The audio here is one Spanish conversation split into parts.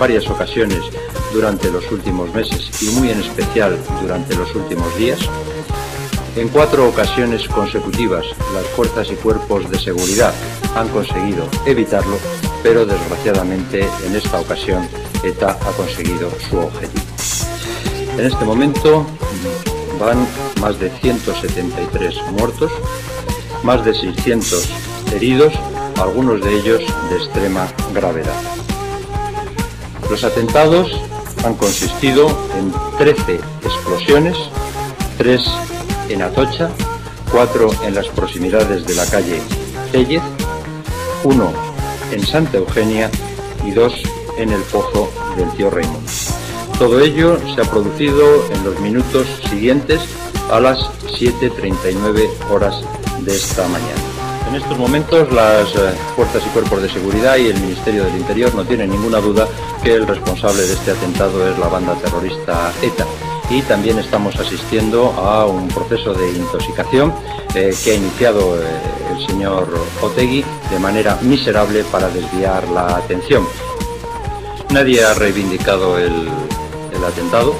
varias ocasiones durante los últimos meses y muy en especial durante los últimos días. En 4 ocasiones consecutivas las fuerzas y cuerpos de seguridad han conseguido evitarlo, pero desgraciadamente en esta ocasión ETA ha conseguido su objetivo. En este momento van más de 173 muertos, más de 600 heridos, algunos de ellos de extrema gravedad. Los atentados han consistido en 13 explosiones, 3 en Atocha, 4 en las proximidades de la calle Tellez, 1 en Santa Eugenia y 2 en el Pozo del Tío Raimundo. Todo ello se ha producido en los minutos siguientes a las 7:39 horas de esta mañana. En estos momentos las fuerzas y cuerpos de seguridad y el Ministerio del Interior no tienen ninguna duda que el responsable de este atentado es la banda terrorista ETA. Y también estamos asistiendo a un proceso de intoxicación que ha iniciado el señor Otegi de manera miserable para desviar la atención. Nadie ha reivindicado el atentado.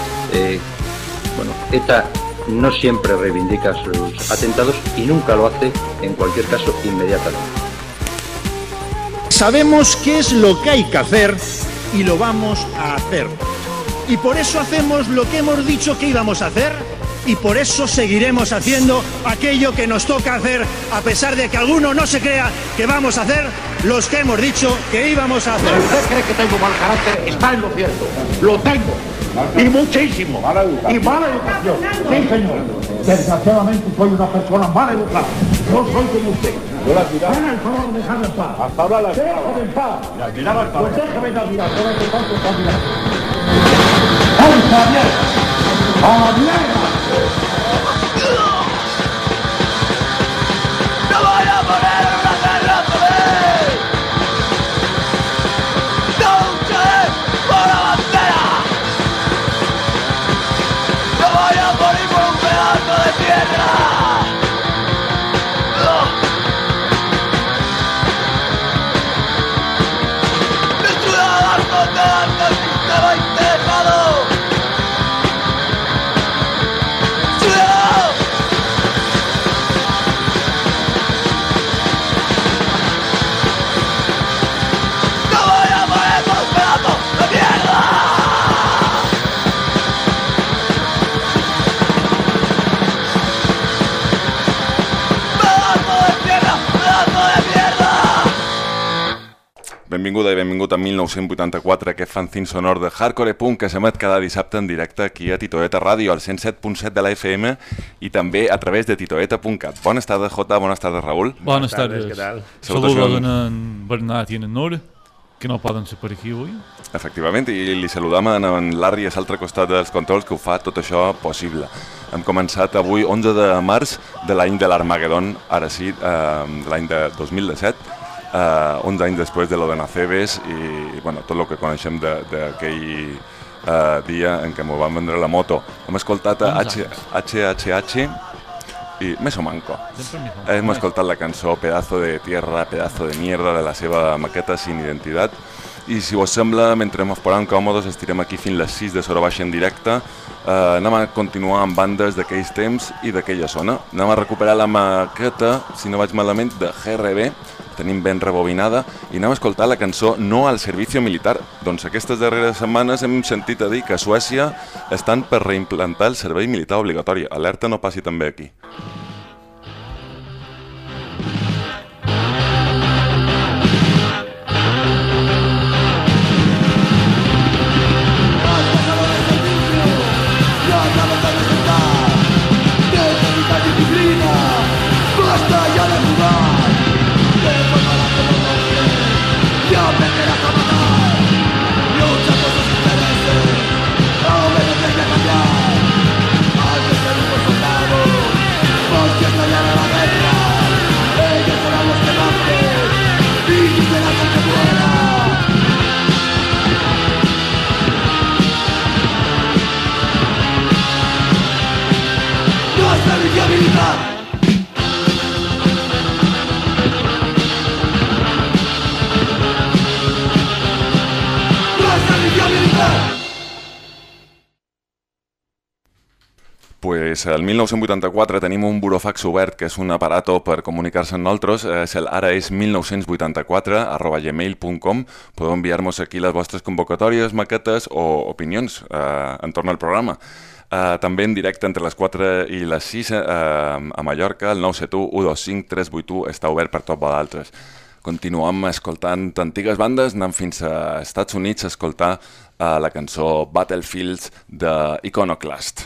ETA no siempre reivindica sus atentados y nunca lo hace, en cualquier caso, inmediatamente. Sabemos qué es lo que hay que hacer y lo vamos a hacer. Y por eso hacemos lo que hemos dicho que íbamos a hacer y por eso seguiremos haciendo aquello que nos toca hacer, a pesar de que alguno no se crea que vamos a hacer los que hemos dicho que íbamos a hacer. Si usted cree que tengo mal carácter, está en lo cierto. Lo tengo. Y muchísimo. Y mala educación. Sí, señor. Desgraciadamente soy una persona mal educada. No soy como usted. Haga el favor de dejarme en paz. Hasta hablar la déjame en paz. Pues déjame de admirar. Ahora te cuento que admirar. ¡Vamos a la mierda! ¡A la mierda! ¡No voy a poner una guerra civil! ¡No lucharé por la bandera! ¡No voy a morir por un pedazo de tierra! ¡Destruirá las fronteras del sistema interesado! Benvinguda i benvingut a 1984, aquest fanzine sonor de hardcore punk que s'emet cada dissabte en directe aquí a Titoeta Ràdio, al 107.7 de la FM i també a través de titoeta.cat. Bones tardes, Jota, bones tardes, Raúl. Buenas tardes. ¿Qué tal? Saludos a en Bernat i en Nora, que no poden ser per aquí avui. Efectivament, i li saludam a en Larry a l'altre costat dels controls, que ho fa tot això possible. Hem començat avui 11 de març de l'any de l'Armagedon, ara sí, l'any de 2017, 11 anys després de lo de Nacebes i bueno, tot el que coneixem d'aquell dia en què m'ho van vendre la moto. Hem escoltat a HHH i Meso Manco. Hem escoltat la cançó Pedazo de Tierra, Pedazo de Mierda de la seva maqueta Sin Identitat. I si us sembla, mentre ens posem còmodes, estirem aquí fins les 6 de Sora Baixa en directe. Anem a continuar amb bandes d'aquells temps i d'aquella zona. Anem a recuperar la maqueta, si no vaig malament, de GRB, tenim ben rebobinada, i anem a escoltar la cançó No al Servicio Militar. Doncs aquestes darreres setmanes hem sentit a dir que a Suècia estan per reimplantar el servei militar obligatori. Alerta no passi també aquí. Antes de ser un soldado, Pues el 1984 tenim un burofax obert, que és un aparato per comunicar-se amb nosaltres. Ara és 1984@gmail.com. Podeu enviar-nos aquí les vostres convocatòries, maquetes o opinions entorn al programa. També en directe entre les 4 i les 6 a Mallorca, el 971 125 381 està obert per tots vosaltres. Continuem escoltant antigues bandes, anant fins a Estats Units a escoltar la cançó Battlefields de Iconoclast.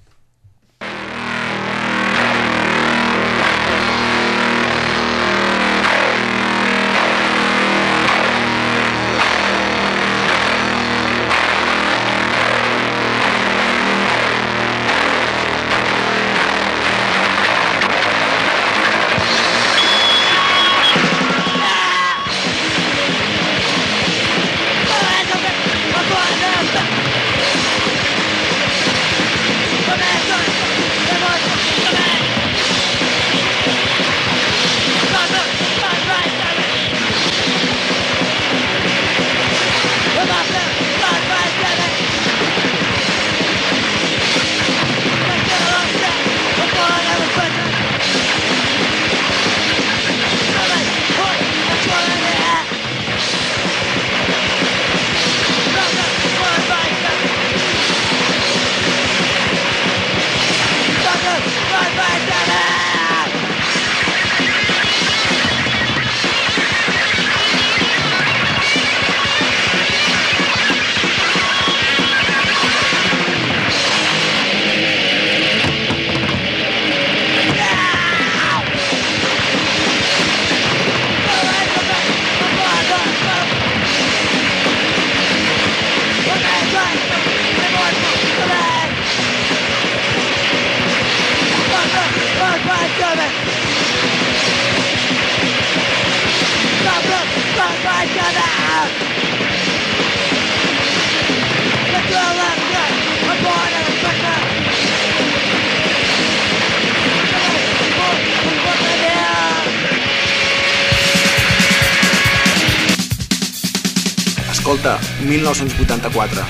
Escolta, 1984.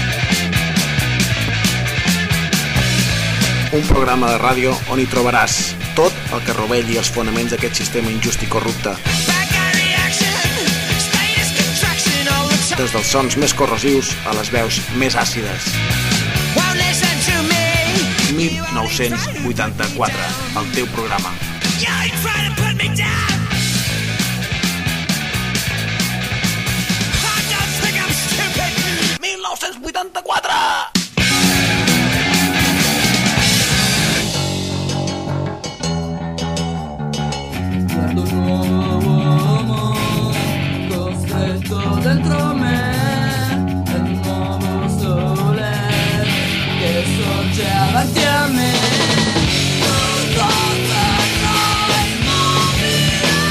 Un programa de ràdio on hi trobaràs tot el que rovelli els fonaments d'aquest sistema injust i corrupte. Des dels sons més corrosius a les veus més àcides. 1984, el teu programa. 1984! Guardo un nuovo uomo costretto dentro me, è un nuovo sole che sorge avanti a me. Non so se noi moriremo.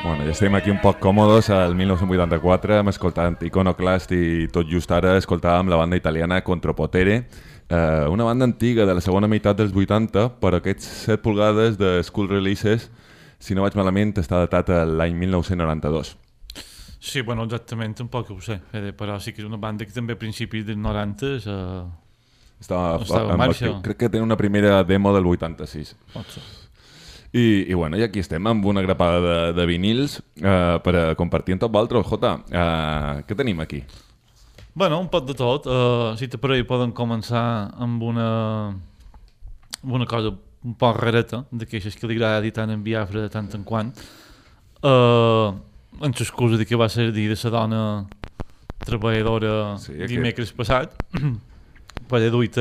Bueno, ja estem aquí un poc còmodes. El 1984 hem escoltat Iconoclast i tot just ara escoltàvem la banda italiana Contropotere, una banda antiga de la segona meitat dels 80, però aquests 7 pulgades de School Releases, si no vaig malament, està datat l'any 1992. Sí, bueno, exactament, tampoc ho sé, però sí que és una banda que també a principis dels 90 estava en marxa. Crec que tenen una primera demo del 86. Pot ser. I bueno, i aquí estem amb una grapada de vinils per a compartir amb tot vosaltres. Jota, què tenim aquí? Bueno, un poc de tot. Si te pareix poden començar amb una cosa un poc rareta, d'aquestes que li agrada editar en Biafra de tant en quant, amb l'excusa que va ser dia de la dona treballadora dimecres passat, per he duit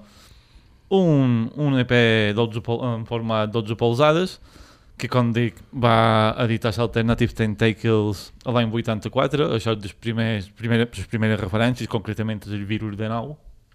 un EP en format 12 polzades que, com dic, va editar l'Alternative Tentacles l'any 84. Això és les primeres referències, concretament és el Virus de Nou.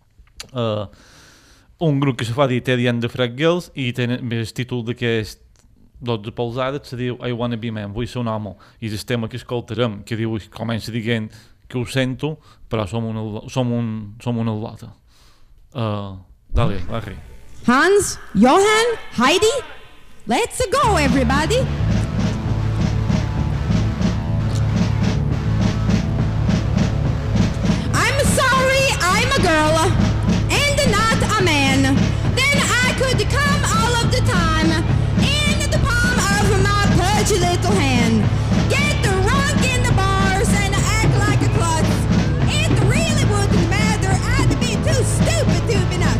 Un grup que se fa dir Teddy and the Frat Girls i el títol d'aquest 12 polzades se diu I Wanna Be Man, vull ser un home. I el tema que escoltarem, que diu, comença dient que ho sento, però som una lota. Dale, Larry. Hans, Johan, Heidi, let's go, everybody. I'm sorry, I'm a girl and not a man. Then I could come all of the time in the palm of my pudgy little hand. Get drunk in the bars and act like a klutz. It really wouldn't matter, I'd be too stupid to be nuts.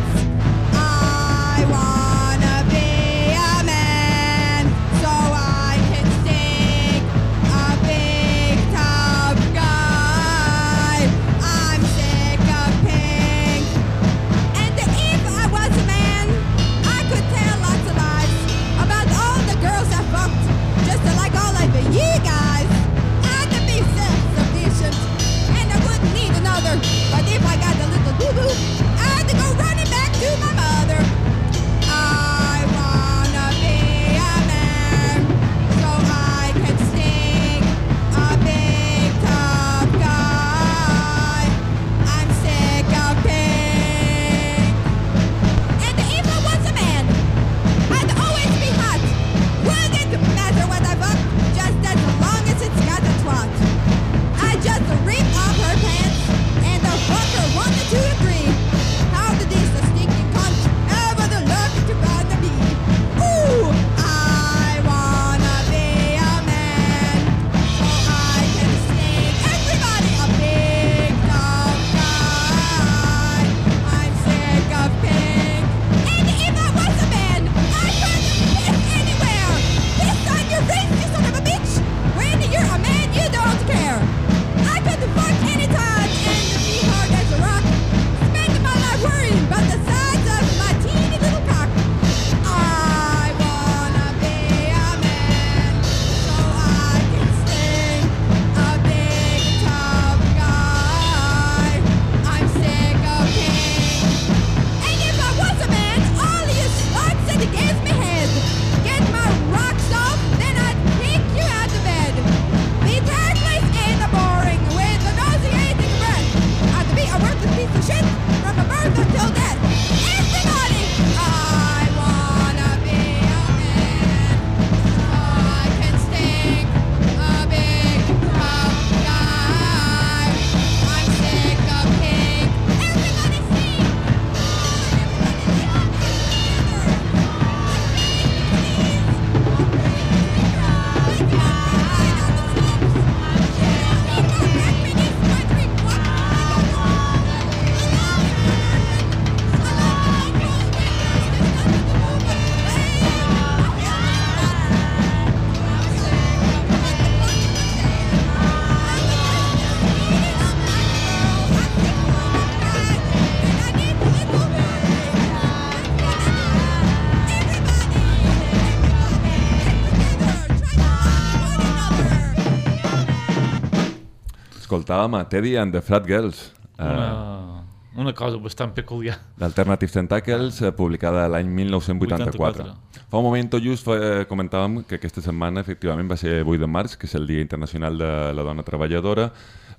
I wanna be a man so I can stick a big tough guy. I'm sick of pink. And if I was a man, I could tell lots of lies about all the girls I fucked, just like all of you guys. I'd be self-sufficient and I wouldn't need another. But if I got a little boo-boo, I'd go running back to my mother. I wanna be a man so I can stick a big tough guy. I'm sick of pink. And if I was a man, I'd always be hot. Wouldn't matter what I fuck, just as long as it's got a twat. I just rip off her pants and the fuck her 1, 2, 3. How did this stinking cunt ever look to bother me? Ooh, I wanna be a man so I can stick everybody a big tough guy. I'm sick of pink. And if I was a man, I could piss anywhere. Piss on your face, you son of a bitch. When you're a man, you don't care. I could fuck anytime and be hard as a rock. Spend my life worrying about the size of my teeny little cock. I wanna be a man so I can sting a big tough guy. I'm sick of pink. And if I was a man, all you sluts that gave me head, get my rocks off, then I'd kick you out of bed. Be tactless and boring with a nauseating breath. I'd be a worthless piece of shit from a birth until death. Everybody, I wanna be a man so I can stick a big tough guy. I'm sick of pink. Everybody sing! Escoltàvem a Teddy and the Frat Girls. una cosa bastant peculiar. D'Alternative Tentacles, publicada l'any 1984. Fa un moment tot just comentàvem que aquesta setmana efectivament va ser 8 de març, que és el Dia Internacional de la Dona Treballadora,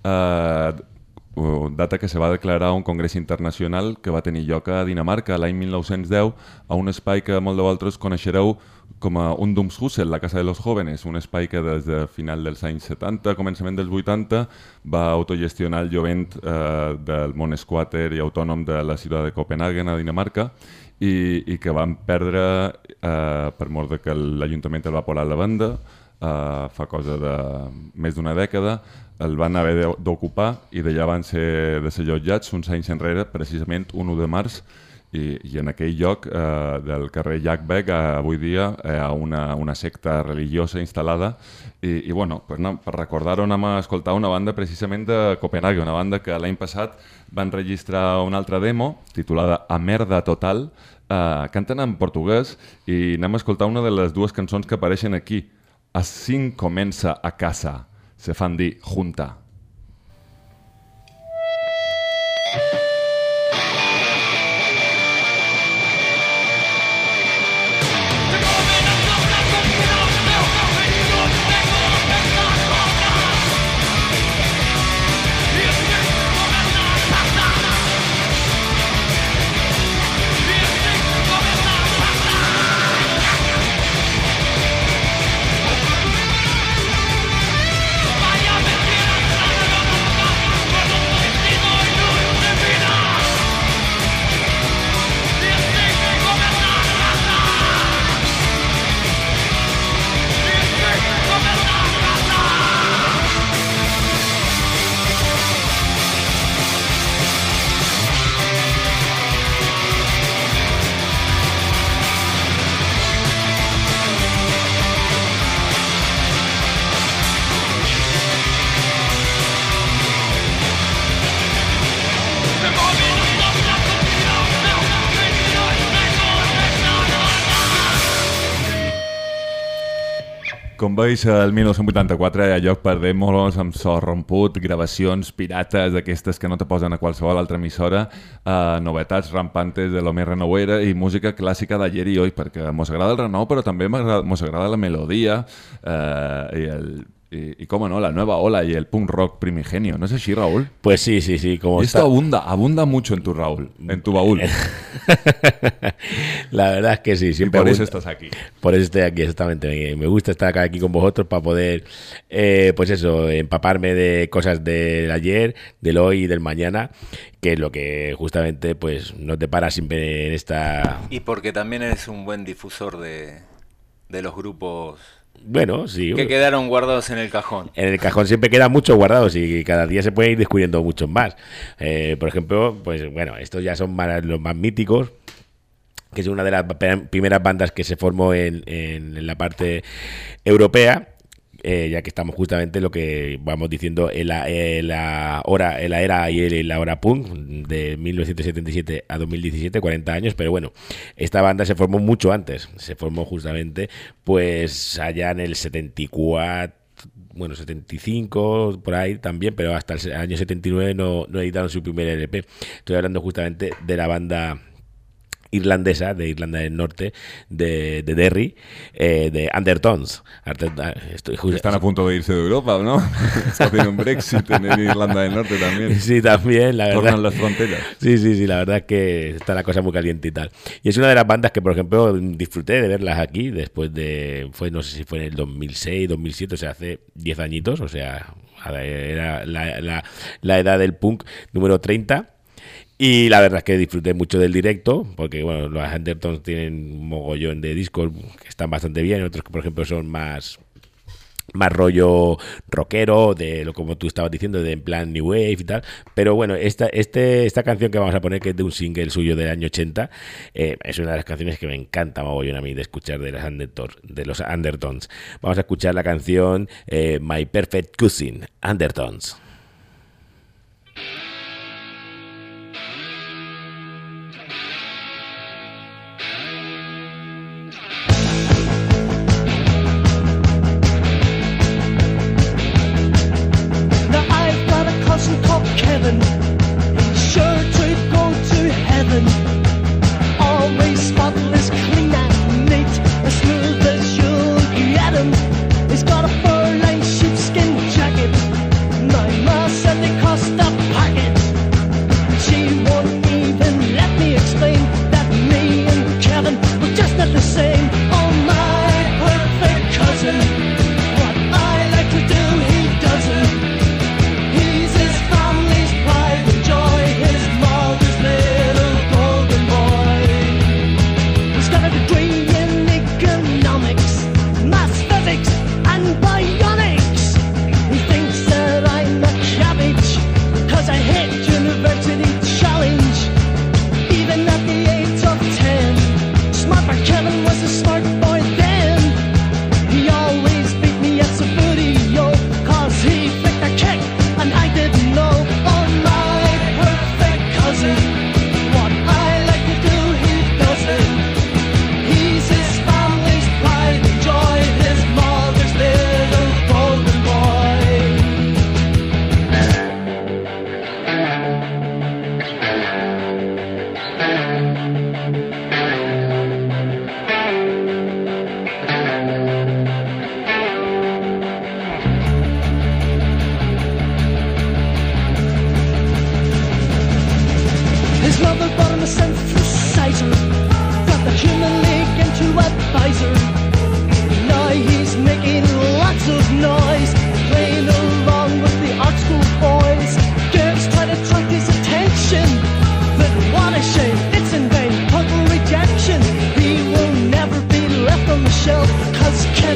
data que se va declarar un congrés internacional que va tenir lloc a Dinamarca l'any 1910 a un espai que molt de vosaltres coneixereu com a Ungdomshuset, la Casa de los Jóvenes, un espai que des de final dels anys 70, començament dels 80, va autogestionar el jovent del món squatter i autònom de la ciutat de Copenhagen, a Dinamarca, i que van perdre, per mort de que l'Ajuntament el va posar a la banda, fa cosa de més d'una dècada, el van haver d'ocupar i d'allà van ser desallotjats uns anys enrere, precisament un 1 de març, i en aquell lloc del carrer Jagbeck avui dia hi ha una secta religiosa instal·lada i bueno, per recordar-ho anem a escoltar una banda precisament de Copenhague, una banda que l'any passat van registrar una altra demo titulada A Merda Total, canten en portuguès i anem a escoltar una de les dues cançons que apareixen aquí. Assim comença a casa, se fan dir junta. Com veus, el 1984 hi ha lloc per demos amb so romput, gravacions pirates d'aquestes que no te posen a qualsevol altra emissora, novetats rampantes de lo més renouera i música clàssica d'ayer i hoy, perquè mos agrada el renou, però també mos agrada la melodia y cómo no, la nueva ola y el punk rock primigenio. ¿No es así, Raúl? Pues sí. Como y esto abunda mucho en tu Raúl, en tu baúl. La verdad es que sí. Siempre y por eso estás aquí. Por eso estoy aquí, exactamente. Me gusta estar aquí con vosotros para poder, pues eso, empaparme de cosas del ayer, del hoy y del mañana, que es lo que justamente pues nos depara siempre en esta... Y porque también eres un buen difusor de los grupos... Bueno, sí. Que quedaron guardados en el cajón. En el cajón siempre quedan muchos guardados y cada día se pueden ir descubriendo muchos más. Por ejemplo, pues bueno, estos ya son los más míticos, que es una de las primeras bandas que se formó en la parte europea. Ya que estamos justamente lo que vamos diciendo en la era y la hora punk de 1977 a 2017, 40 años, pero bueno, esta banda se formó mucho antes, se formó justamente pues allá en el 74, bueno, 75 por ahí también, pero hasta el año 79 no editaron su primer LP. Estoy hablando justamente de la banda irlandesa, de Irlanda del Norte, de Derry, de Undertones. Están a punto de irse de Europa, ¿no? Tiene un Brexit en Irlanda del Norte también. Sí, también, la verdad. Tornan las fronteras. Sí, la verdad es que está la cosa muy caliente y tal. Y es una de las bandas que, por ejemplo, disfruté de verlas aquí después de, no sé si fue en el 2006, 2007, o sea, hace 10 añitos, o sea, era la edad del punk número 30. Y la verdad es que disfruté mucho del directo, porque bueno, los Undertones tienen un mogollón de discos que están bastante bien, otros que por ejemplo son más rollo rockero, de lo como tú estabas diciendo, de en plan New Wave y tal. Pero bueno, esta canción que vamos a poner, que es de un single suyo del año 80, es una de las canciones que me encanta mogollón a mí de escuchar de los Undertones. Vamos a escuchar la canción My Perfect Cousin, Undertones. Kevin, he's sure to go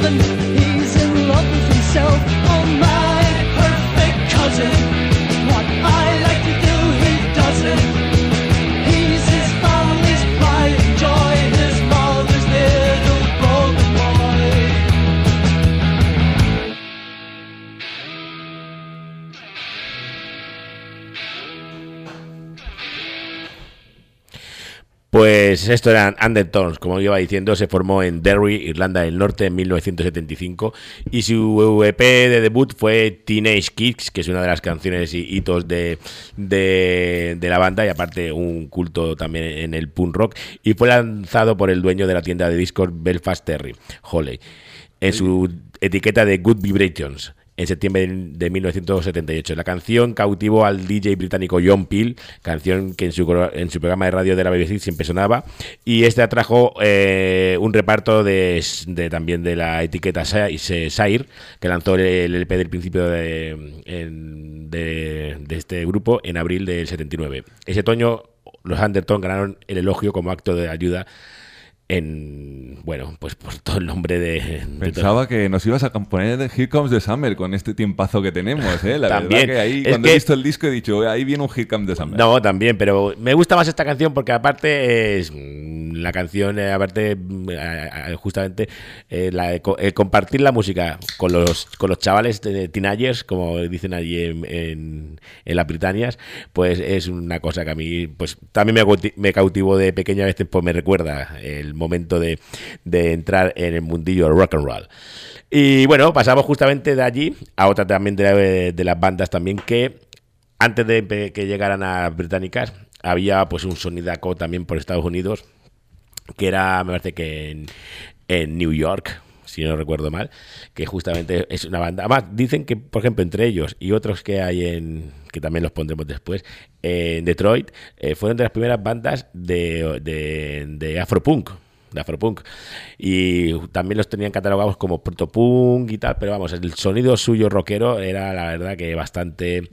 heaven. He's in love with himself. Oh, my perfect cousin. What I like to do, he doesn't. He's his family's pride and joy, his mother's little broken boy. Pues esto eran Undertones, como iba diciendo, se formó en Derry, Irlanda del Norte, en 1975, y su EP de debut fue Teenage Kicks, que es una de las canciones y hitos de la banda, y aparte un culto también en el punk rock, y fue lanzado por el dueño de la tienda de discos Belfast Terry, Holly, en su etiqueta de Good Vibrations, en septiembre de 1978. La canción cautivó al DJ británico John Peel, canción que en su programa de radio de la BBC siempre sonaba, y este atrajo un reparto también de la etiqueta Sire, que lanzó el LP del principio de este grupo en abril del 79. Ese otoño los Undertones ganaron el elogio como acto de ayuda pues por todo el nombre de Pensaba que nos ibas a componer de Here Comes the Summer con este tiempazo que tenemos, ¿eh? La también, verdad que ahí, cuando he visto el disco he dicho, ahí viene un Here Comes the Summer. No, también, pero me gusta más esta canción porque aparte es la canción, aparte justamente compartir la música con los chavales de teenagers, como dicen allí en las Britannias, pues es una cosa que a mí pues también me cautivó de pequeña, a veces pues me recuerda el momento de entrar en el mundillo rock and roll. Y bueno, pasamos justamente de allí a otra también de las bandas también que antes de que llegaran a británicas había pues un sonidaco también por Estados Unidos, que era, me parece que en New York, si no recuerdo mal, que justamente es una banda. Además, dicen que, por ejemplo, entre ellos y otros que hay que también los pondremos después, en Detroit, fueron de las primeras bandas de afropunk. Y también los tenían catalogados como protopunk y tal, pero vamos, el sonido suyo rockero era la verdad que bastante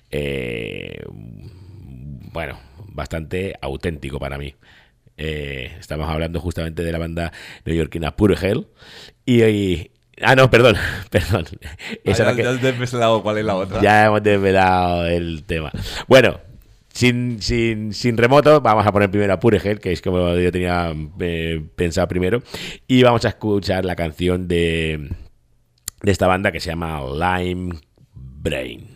bastante auténtico para mí. Estamos hablando justamente de la banda neoyorquina Pure Hell perdón. Ya has desvelado cuál es la otra. Ya hemos desvelado el tema. Bueno, sin remoto, vamos a poner primero a Pure Hell, que es como yo tenía pensado primero, y vamos a escuchar la canción de esta banda que se llama Lime Brain.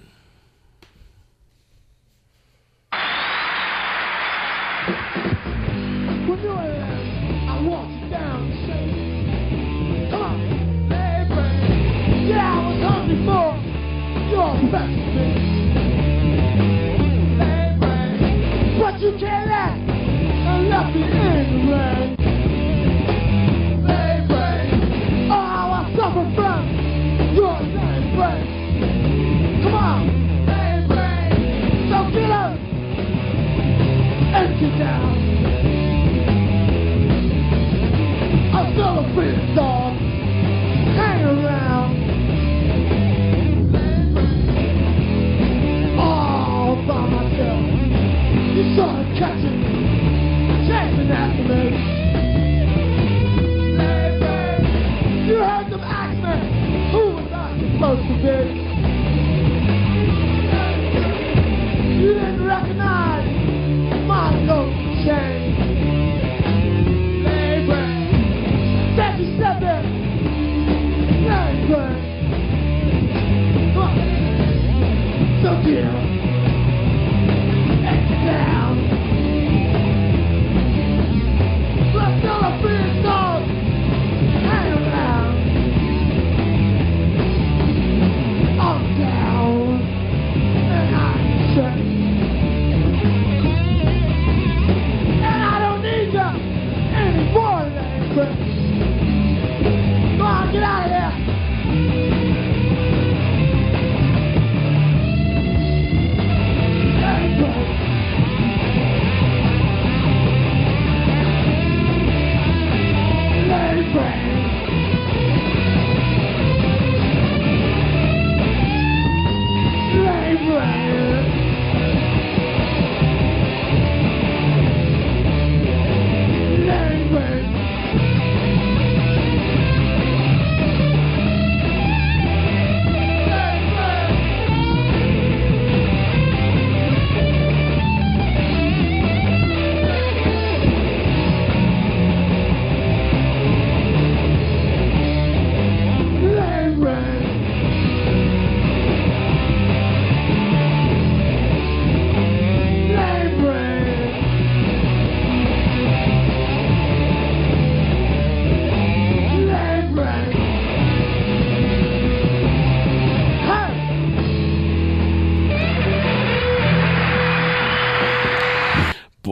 But you can't laugh and left me in the rain. Baby, oh, I suffer from your same brain. Come on, baby, so get up and get down. I'm still a free dog, hang around. All by myself. You saw it catching, chasing after me. Baby, you heard them ask me, who was I supposed to be? You didn't recognize my gold chain. Baby, step in, baby. Come on, so get up. Down. Let's go a big dog. Hang around. I'm down. And I'm sick. And I don't need you anymore, Chris. Come on, get out of here.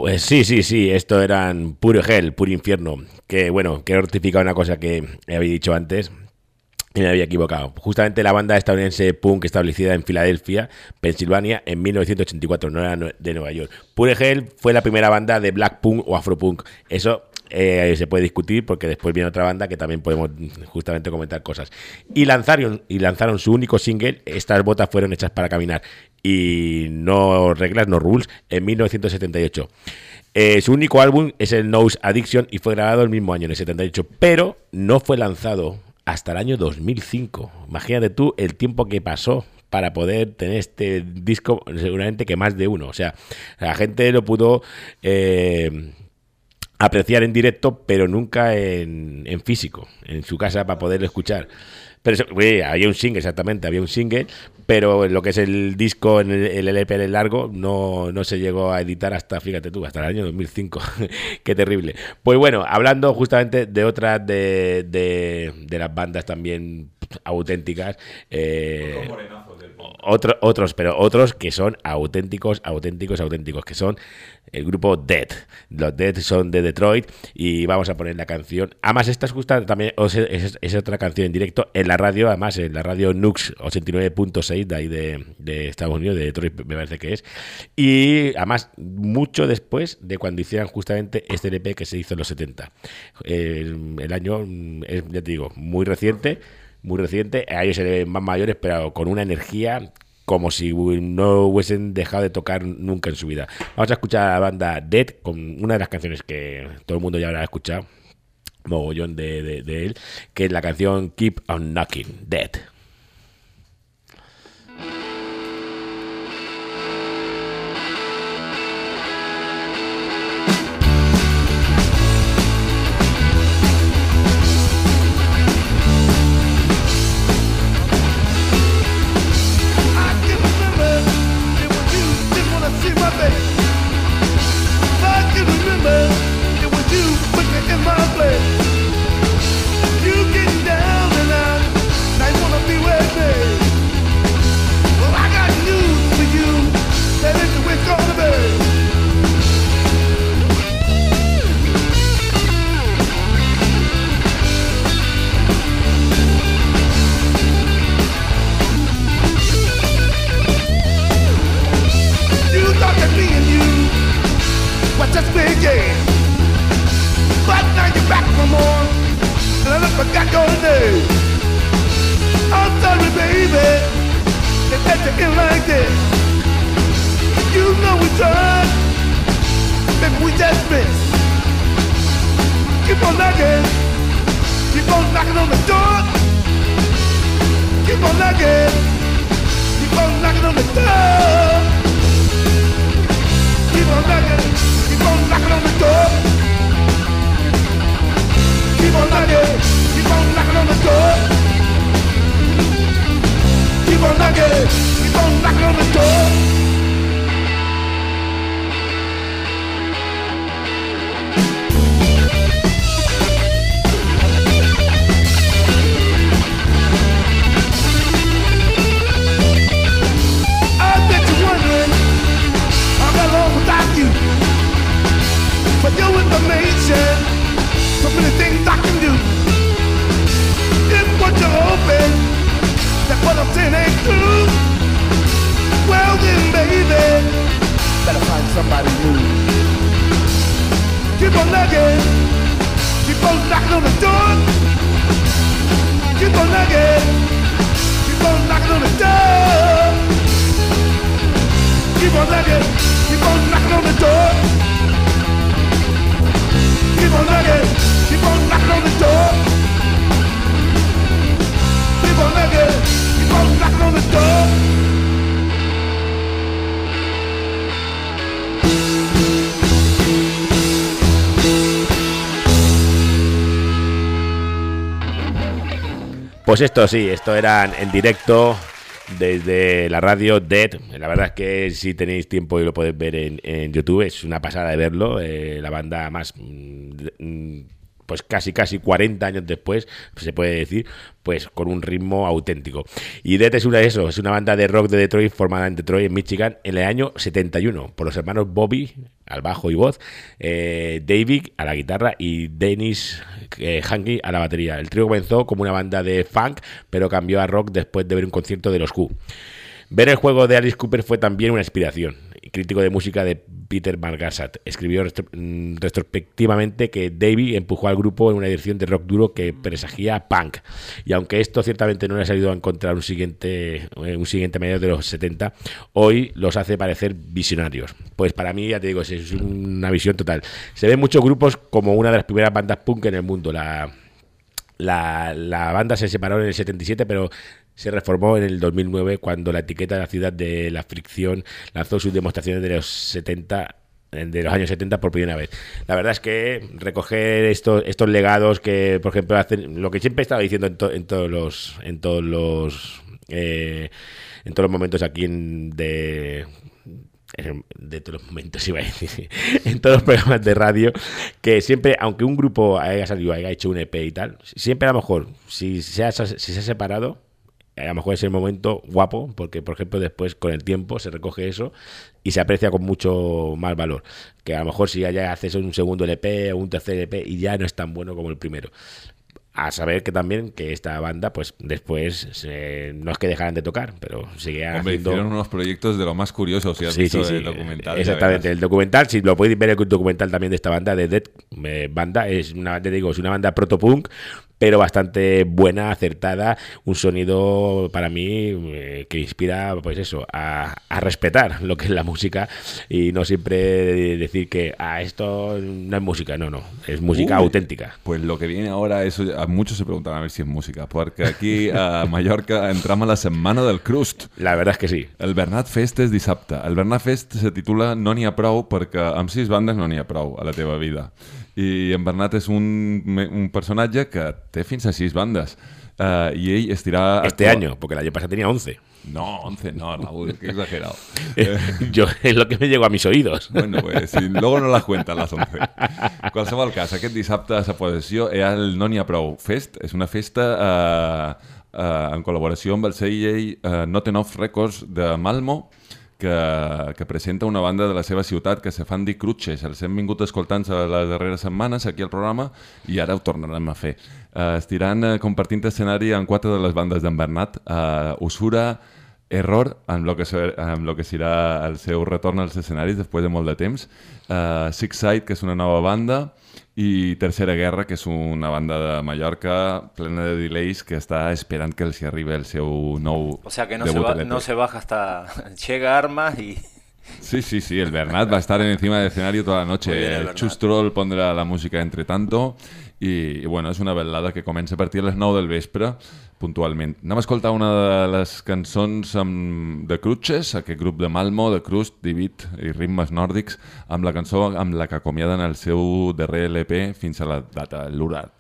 Pues sí, esto eran Pure Hell, Puro Infierno, que bueno, quiero rectificar una cosa que había dicho antes, y me había equivocado. Justamente la banda estadounidense punk establecida en Filadelfia, Pensilvania, en 1984, no era de Nueva York. Pure Hell fue la primera banda de black punk o afropunk. Eso se puede discutir porque después viene otra banda que también podemos justamente comentar cosas. Y lanzaron su único single, Estas botas fueron hechas para caminar, y no reglas, no rules, en 1978. Su único álbum es el Nose Addiction y fue grabado el mismo año, en el 78, pero no fue lanzado hasta el año 2005. Imagínate tú el tiempo que pasó para poder tener este disco, seguramente que más de uno. O sea, la gente lo pudo apreciar en directo, pero nunca en físico, en su casa para poderlo escuchar. Pero había un single, exactamente, había un single, pero en lo que es el disco, en el LP largo, no se llegó a editar hasta, fíjate tú, hasta el año 2005. Qué terrible. Pues bueno, hablando justamente de otras de las bandas también auténticas, otros que son auténticos, que son el grupo Dead. Los Dead son de Detroit y vamos a poner la canción. Además, esta es justa también, es otra canción en directo en la radio, además en la radio Nux 89.6 de ahí de Estados Unidos, de Detroit me parece que es. Y además, mucho después de cuando hicieran justamente este LP que se hizo en los 70. El año, ya te digo, muy reciente. A ellos se le ven más mayores, pero con una energía como si no hubiesen dejado de tocar nunca en su vida. Vamos a escuchar a la banda Dead con una de las canciones que todo el mundo ya habrá escuchado, mogollón de él, que es la canción Keep on Knocking, Dead. Pues esto eran en directo desde la radio Dead. La verdad es que si tenéis tiempo y lo podéis ver en YouTube, es una pasada de verlo. La banda más pues casi 40 años después, se puede decir, pues con un ritmo auténtico. Y Death es una banda de rock de Detroit formada en Detroit, en Michigan, en el año 71 por los hermanos Bobby al bajo y voz, David a la guitarra y Dennis Hankey a la batería. El trío comenzó como una banda de funk, pero cambió a rock después de ver un concierto de los Who. Ver el juego de Alice Cooper fue también una inspiración. El crítico de música de Peter Margassat escribió retrospectivamente que Davey empujó al grupo en una dirección de rock duro que presagía punk. Y aunque esto ciertamente no le ha salido a encontrar un siguiente a mediados de los 70, hoy los hace parecer visionarios. Pues para mí, ya te digo, es una visión total. Se ven muchos grupos como una de las primeras bandas punk en el mundo. La banda se separó en el 77, pero se reformó en el 2009 cuando la etiqueta de la ciudad de la fricción lanzó sus demostraciones de los años 70 por primera vez. La verdad es que recoger estos legados que, por ejemplo, hacen lo que siempre he estado diciendo en todos los momentos aquí de todos los momentos, iba a decir, en todos los programas de radio, que siempre, aunque un grupo haya hecho un EP y tal, siempre a lo mejor, si se ha separado, a lo mejor es el momento guapo, porque por ejemplo después con el tiempo se recoge eso y se aprecia con mucho más valor, que a lo mejor si ya haces un segundo LP o un tercer LP y ya no es tan bueno como el primero. A saber que también que esta banda, pues después no es que dejaran de tocar, pero seguían haciendo... hicieron unos proyectos de lo más curiosos, si has visto el documental. Exactamente, el documental, si lo podéis ver, el documental también de esta banda, de Death, banda, es una banda protopunk, pero bastante buena, acertada, un sonido para mí que inspira, pues eso, a respetar lo que es la música y no siempre decir que esto no es música, no, es música auténtica. Pues lo que viene ahora, eso muchos se preguntan a ver si es música, porque aquí a Mallorca entramos a la setmana del crust. La verdad es que sí. El Bernat Fest és dissabte. El Bernat Fest se titula No n'hi ha prou perquè amb 6 bandes no n'hi ha prou a la teva vida. I en Bernat és un personatge que té fins a 6 bandes. Y ell estirá... Este año, porque el año pasado tenía 11. No, 11 no, Raúl, qué exagerado. Es lo que me llegó a mis oídos. Bueno, pues si luego no las cuentan las 11. Qualsevol cas, aquest dissabte a sa possessió hi ha el No n'hi ha prou Fest. És una festa en col·laboració amb el CIA Not Enough Records de Malmo, que presenta una banda de la seva ciutat que se fan dir Crutches. Els hem vingut escoltant les darreres setmanes aquí al programa i ara ho tornarem a fer. Estiran compartint escenari amb 4 de les bandes d'en Bernat, Usura, Error, amb lo que serà el seu retorn als escenaris després de molt de temps, Six Side, que és una nova banda, i Tercera Guerra, que és una banda de Mallorca plena de delays que està esperant que els arribi el seu nou o sea que debut no se baja hasta llega Armas y... Sí, el Bernat va a estar encima del escenario toda la noche. El Chustrol pondrà la música entre tanto i bueno, és una velada que comença a partir de les 9 del vespre puntualment. Anem a escoltar una de les cançons de Crutches, aquest grup de Malmo, de crust, divid i ritmes nòrdics, amb la cançó amb la que acomiaden el seu darrer LP fins a la data, l'Urat.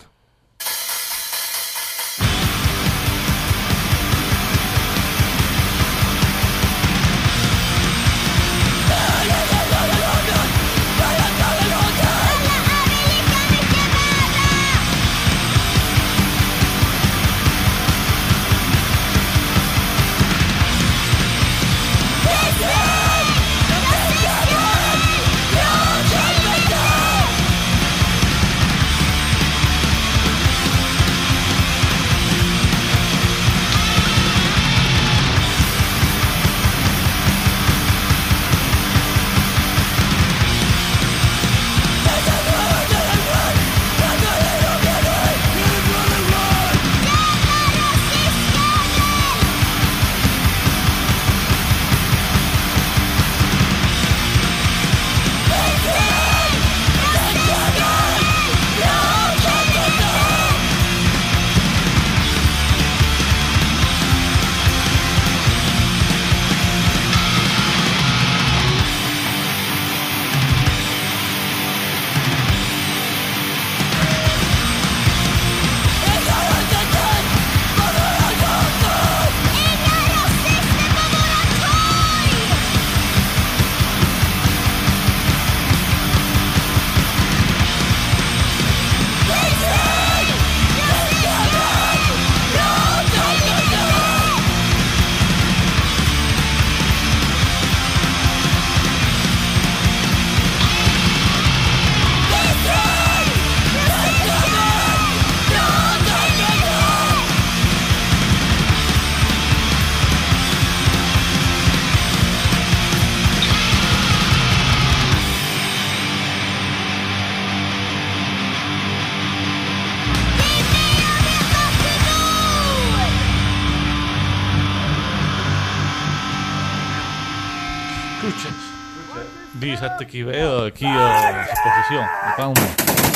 dissabte que ve aquí a l'exposició, a Palma.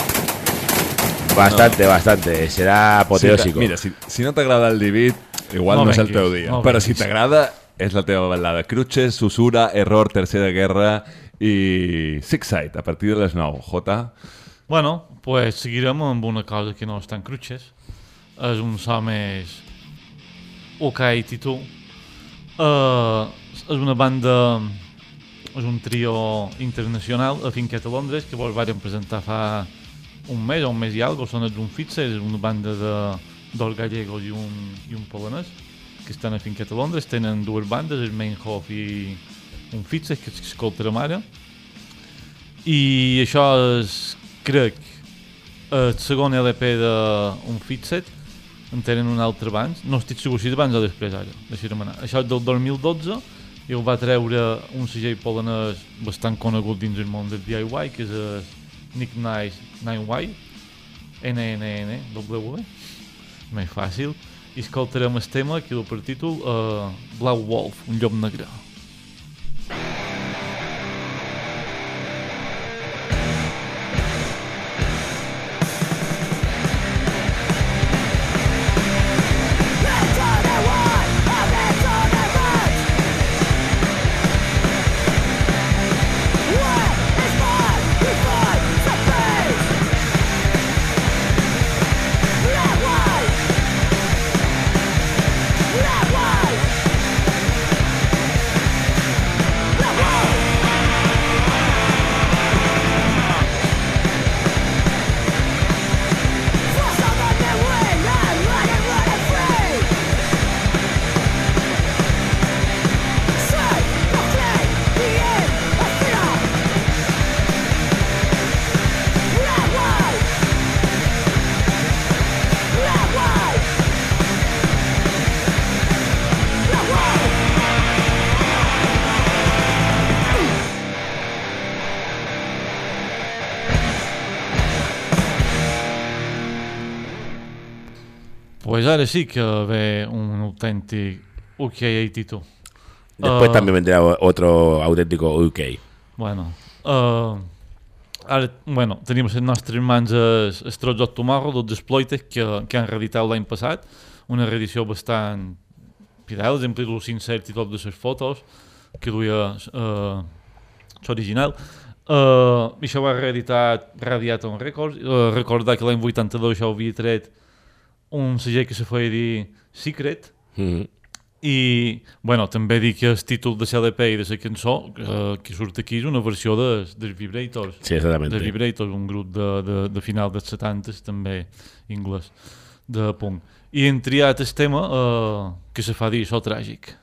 Bastante. Será apoteósico. Mira, si no t'agrada el Divid, igual no és el teu dia. Però si t'agrada, és la teva ballada. Cruches, Susura, Error, Tercera Guerra i Six Side, a partir de les 9. Jota? Bueno, pues seguirem amb una cosa que no és tan Cruches. És un so més OK Titú. És una banda, és un trio internacional afincat a Londres que vos vàrem presentar fa un mes i algo. Són els Unfitzer, és una banda de dos gallegos i un polonès que estan afincat a Londres. Tenen dues bandes, el Meinhof i Unfitzer, que escoltarem ara. I això és, crec, el segon LP d'Unfitzer. En tenen un altre abans, no estic segur si és abans o després ara, deixarem anar. Això és del 2012 i ho va treure un segell polonès bastant conegut dins el món del DIY, que és el Nick Nice 9Y, NNNW, més fàcil, i escoltarem el tema que du per títol Blau Wolf, un llop negre. Pues ahora sí que ve un auténtico UK Tito. Después también vendrá otro auténtico UK. Bueno, ara, tenim les nostres mans el Trots of Tomorrow dels Exploited que han reeditat l'any passat, una reedició bastant fidel, exemple el sincert i tot de les fotos que duia l'original. I això va reeditar Radiaton Records. Recordar que l'any 82 això havia tret un segell que se feia dir Secret. I també dic que el títol de l'LP i de la cançó que surt aquí és una versió dels Vibrators. Sí, exactament. De Vibrators, un grup de final dels 70s també anglès, de punk. I hem triat el tema que se fa dir So Tràgic.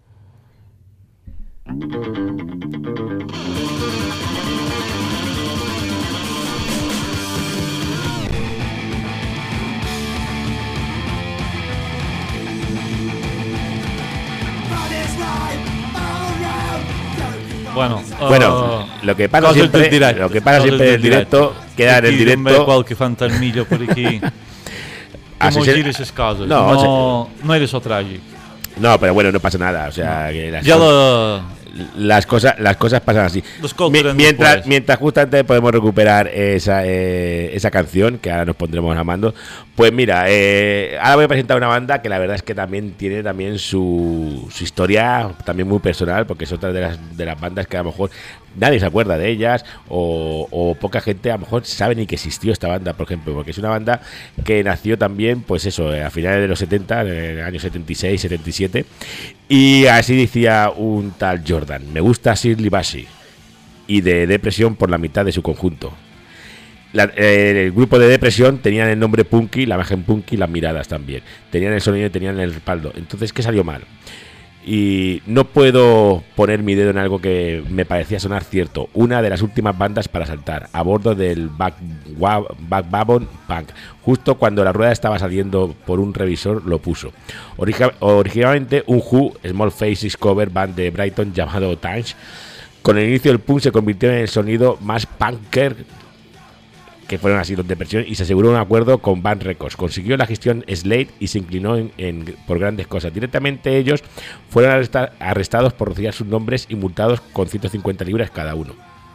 Bueno, lo que pasa siempre en directo queda en el directo. Qualque fantasmillo por aquí. Como gires esas cosas. No era So Tràgic. No, pero bueno, no pasa nada. O sea, que las cosas pasan así. Mientras justamente podemos recuperar esa canción que ahora nos pondremos a mando. Pues mira, ahora voy a presentar una banda que la verdad es que también tiene su historia también muy personal, porque es otra de las bandas que a lo mejor nadie se acuerda de ellas o poca gente a lo mejor sabe ni que existió esta banda, por ejemplo, porque es una banda que nació también, pues eso, a finales de los 70, en el año 76, 77, y así decía un tal Jordan: me gusta Shirley Bassey, y de Depresión por la mitad de su conjunto. El grupo de Depresión tenían el nombre punky, la imagen punky, las miradas también, tenían el sonido y tenían el respaldo. Entonces, ¿qué salió mal? Y no puedo poner mi dedo en algo que me parecía sonar cierto. Una de las últimas bandas para saltar a bordo del Backbone Punk. Justo cuando la rueda estaba saliendo por un revisor lo puso. Originalmente un Who Small Faces cover band de Brighton llamado Tange. Con el inicio del punk se convirtió en el sonido más punker, que fueron así los Depresión, y se aseguró un acuerdo con Band Records. Consiguió la gestión Slade y se inclinó por grandes cosas. Directamente ellos fueron arrestados por rociar sus nombres y multados con 150 libras cada uno.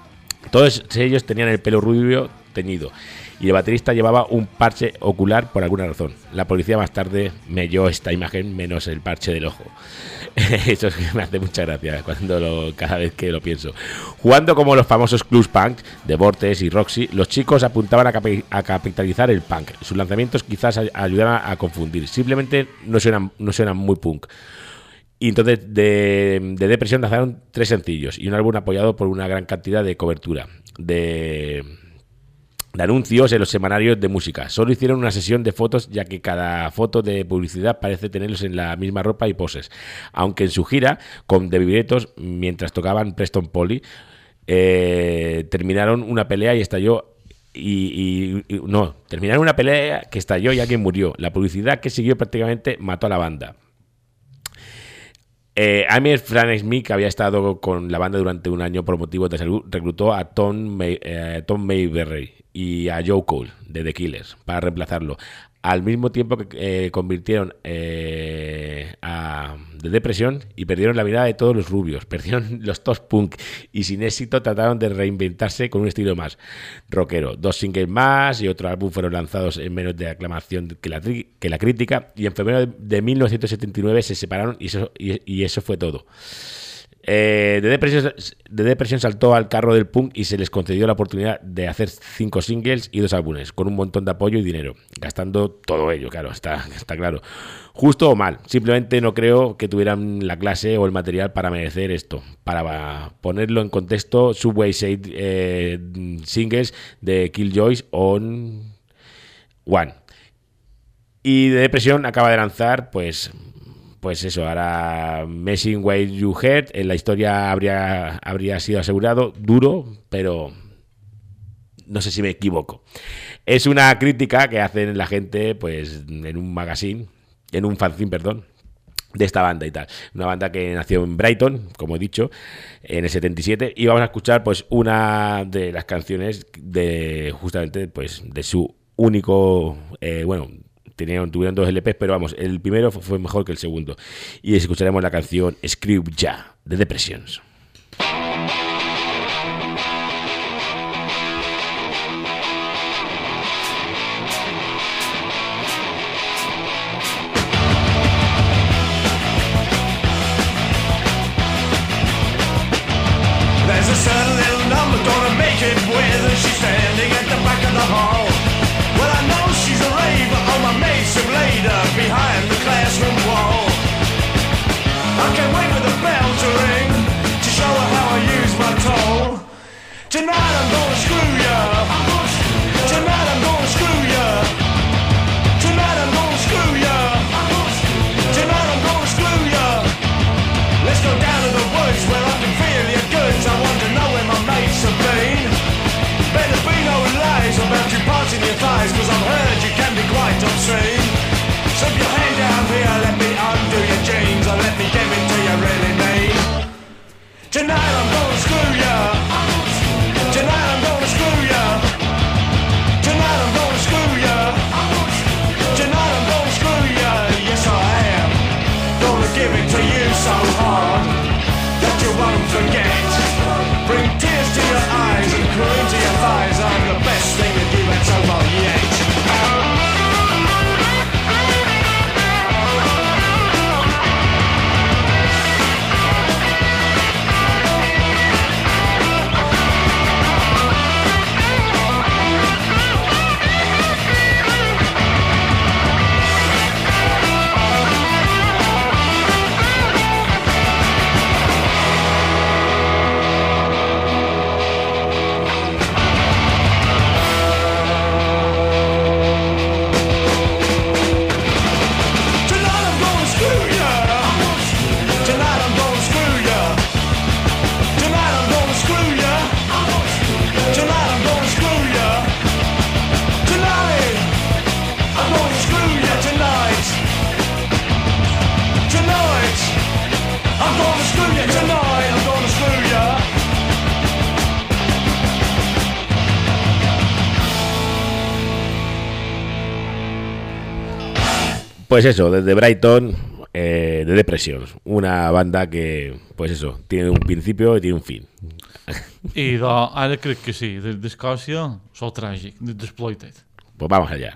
Todos ellos tenían el pelo rubio teñido y el baterista llevaba un parche ocular por alguna razón. La policía más tarde melló esta imagen menos el parche del ojo. Eso es que me hace mucha gracia cada vez que lo pienso. Jugando como los famosos clubs punk de Vortex y Roxy, los chicos apuntaban a capitalizar el punk. Sus lanzamientos quizás ayudaran a confundir. Simplemente no suenan muy punk. Y entonces de Depresión lanzaron 3 sencillos y un álbum apoyado por una gran cantidad de cobertura de anuncios en los semanarios de música. Solo hicieron una sesión de fotos, ya que cada foto de publicidad parece tenerlos en la misma ropa y poses. Aunque en su gira con The Vibrators, mientras tocaban Preston Polly, terminaron una pelea y estalló. Terminaron una pelea que estalló y alguien murió. La publicidad que siguió prácticamente mató a la banda. Amy Frank Smith, que había estado con la banda durante un año por motivos de salud, reclutó a Tom Mayberry y a Joe Cole de The Killers para reemplazarlo, al mismo tiempo que convirtieron a The Depression y perdieron la mirada de todos los rubios, perdieron los tops punk y sin éxito trataron de reinventarse con un estilo más rockero. 2 singles más y otro álbum fueron lanzados en menos de aclamación que la crítica, y en febrero de 1979 se separaron y eso fue todo. The Depression saltó al carro del punk y se les concedió la oportunidad de hacer 5 singles y 2 álbumes, con un montón de apoyo y dinero, gastando todo ello, claro, está claro. Justo o mal, simplemente no creo que tuvieran la clase o el material para merecer esto. Para ponerlo en contexto, Subway 6 singles de Killjoys on One. Y The Depression acaba de lanzar, pues eso, ahora Messing With You Head. En la historia habría sido asegurado, duro, pero no sé si me equivoco. Es una crítica que hacen la gente, pues, en un fanzine, de esta banda y tal. Una banda que nació en Brighton, como he dicho, en el 77, y vamos a escuchar, pues, una de las canciones justamente, pues, de su único, tuvieron 2 LPs, pero vamos, el primero fue mejor que el segundo. Y escucharemos la canción Screw Ya, de Depressions. There's a certain little number gonna make it with, and she's standing at the back of the hall. Well, I know she's a raver, all my mates have laid her behind the classroom wall. I can't wait for the bell to ring to show her how I use my toll. Tonight I'm gonna screw ya. Tonight I'm gonna screw ya. Tonight I'm gonna screw ya. Tonight I'm gonna screw ya. Let's go down to the woods where I can feel your goods. I want to know where my mates have been. Better be no lies about you parting your thighs, cause I've heard you can be quite obscene. So if your hand down here, let me undo your jeans, or let me give it to you really mean. Tonight I'm gonna screw ya. Tonight I'm gonna screw ya. Tonight I'm gonna screw ya. Tonight I'm gonna screw ya. Yes I am. Gonna give it to you so hard that you won't forget. Bring tears to your eyes and cream to your thighs. I'm the best thing that you've had so far yet. Pues eso, desde Brighton, de Depression, una banda que, pues eso, tiene un principio y tiene un fin. I ara crec que sí, d'Escòcia, Sol Tràgic, d'Exploited. Pues vamos allá.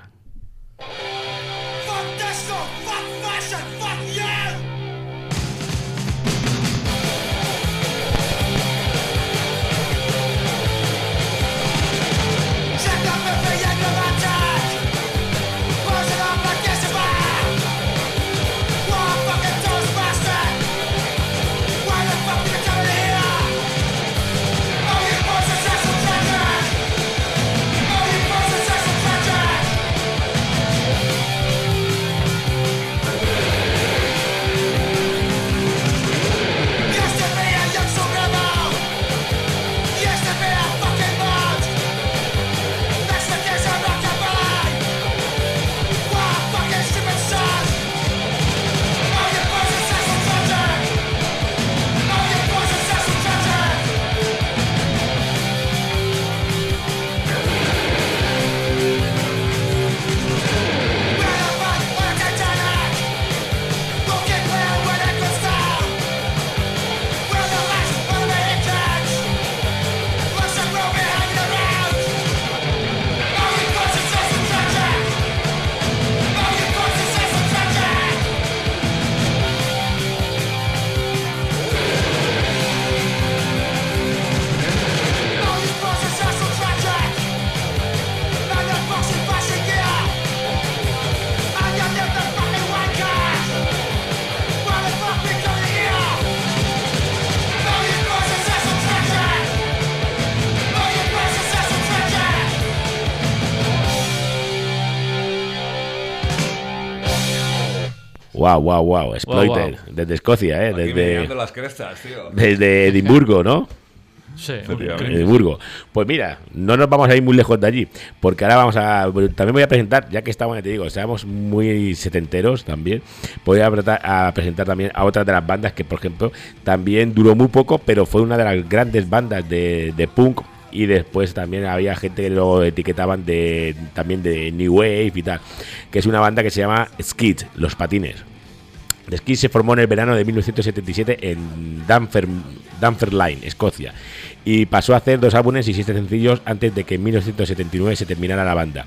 Wow, Exploited, Wow. Desde Escocia, Aquí mirando las crestas, tío. desde Edimburgo, ¿no? Sí, Edimburgo. Pues mira, no nos vamos a ir muy lejos de allí, porque ahora vamos a... También voy a presentar, ya que estamos, te digo, estamos muy setenteros también, voy a presentar también a otra de las bandas que, por ejemplo, también duró muy poco, pero fue una de las grandes bandas de punk. Y después también había gente que lo etiquetaban también de New Wave y tal, que es una banda que se llama Skid, Los Patines. The Skid se formó en el verano de 1977 en Dunfermline, Escocia, y pasó a hacer 2 álbumes y 7 sencillos antes de que en 1979 se terminara la banda.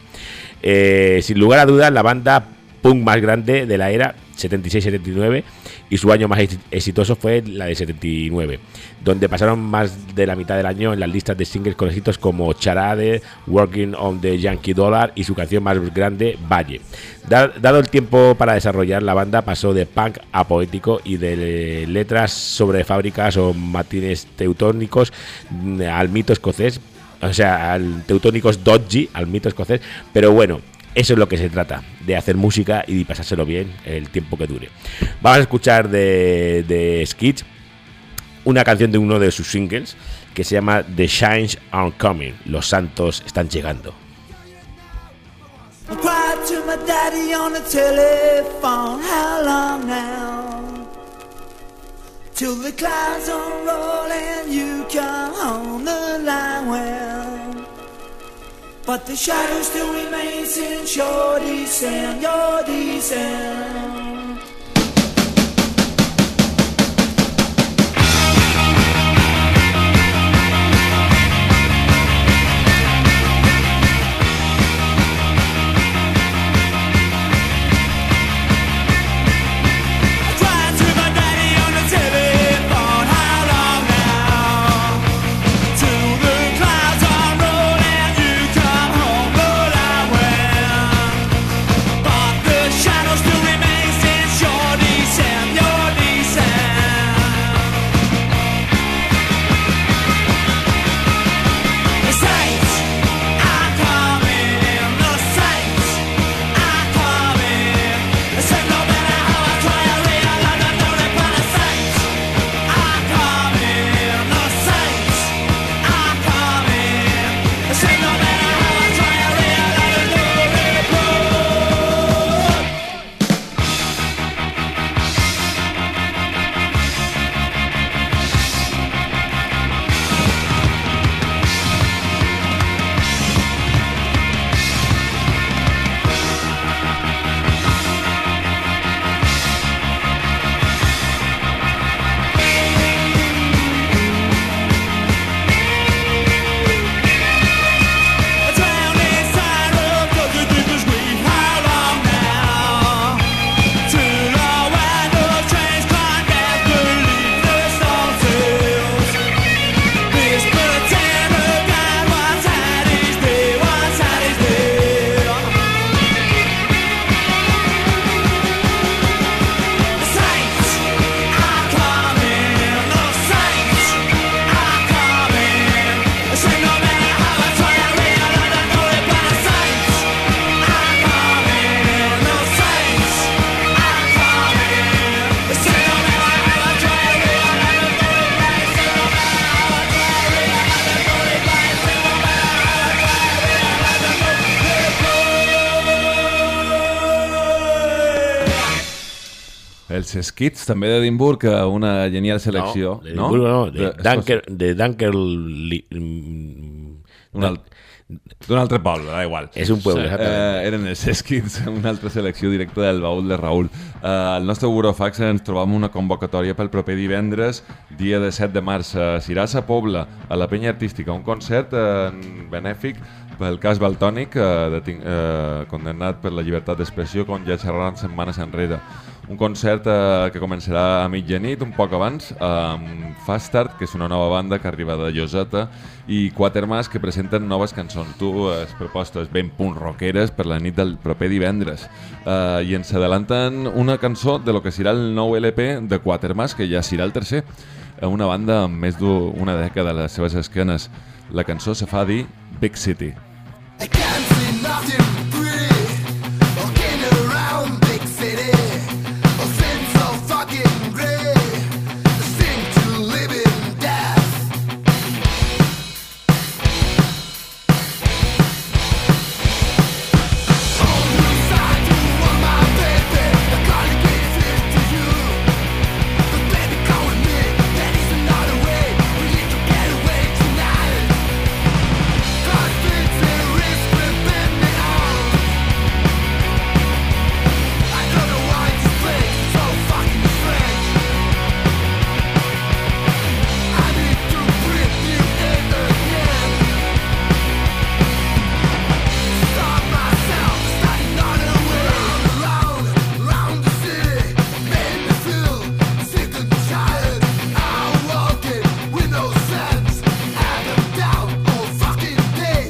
Sin lugar a dudas, la banda punk más grande de la era 76-79, y su año más exitoso fue la de 79, donde pasaron más de la mitad del año en las listas de singles con éxitos como Charade, Working on the Yankee Dollar y su canción más grande, Valle. Dado el tiempo para desarrollar, la banda pasó de punk a poético y de letras sobre fábricas o matines teutónicos al mito escocés, o sea, al teutónicos dodgy, al mito escocés, pero bueno, eso es lo que se trata, de hacer música y pasárselo bien el tiempo que dure. Vamos a escuchar de Skid una canción de uno de sus singles que se llama The Saints Are Coming, Los Santos están llegando. I cried to my daddy on the telephone, how long now? Till the clouds unroll and you come on the line, well, but the shadow still remains in your descent, your descent. Still remains in Els Skids, també d'Edimburg, una genial selecció. De Dunker... D'un altre poble, da igual. És un poble, eren els Skids, una altra selecció directa del baúl de Raül. Al nostre Burofax ens trobam una convocatòria pel proper divendres, dia de 7 de març, a Sirassa, Pobla, a la Penya Artística, un concert benèfic pel cas Valtònic, condemnat per la llibertat d'expressió, com ja xerràvem setmanes enrere. Un concert que començarà a mitjanit, un poc abans, amb Fast Start, que és una nova banda que arriba de Lloseta, i Quatermass, que presenten noves cançons. Dues propostes ben punt rockeres per la nit del proper divendres. I ens adelanten una cançó de lo que serà el nou LP de Quatermass, que ja serà el tercer. Una banda amb més d'una dècada a les seves esquenes. La cançó se fa dir Big City. I can't see nothing pretty walking around big city. A sense of fucking grey, a sting to live in death. On the side you want my baby, I gotta give it to you. But baby come with me, there is another way. We need to get away tonight. Cause it's there is within me out. I don't know why this place is so fucking strange. I need to breathe you in again. Stop myself, starting on a way around the city. Made me feel sick and tired. I'm walking with no sense. I've been down all fucking day.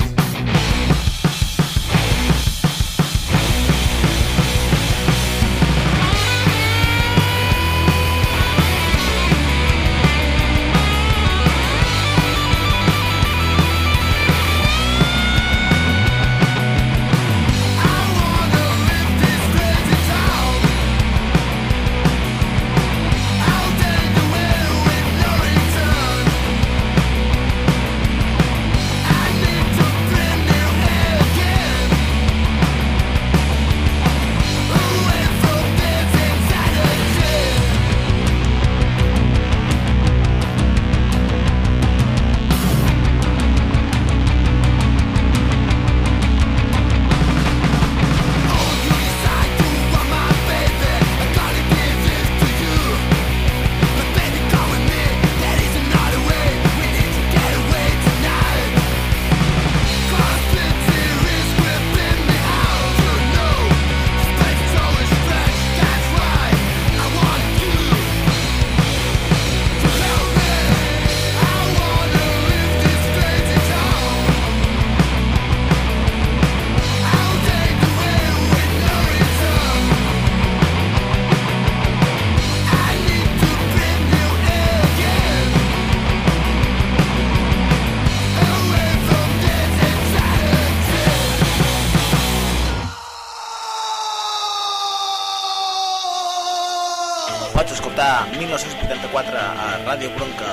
Pots escoltar 1984 a Ràdio Bronca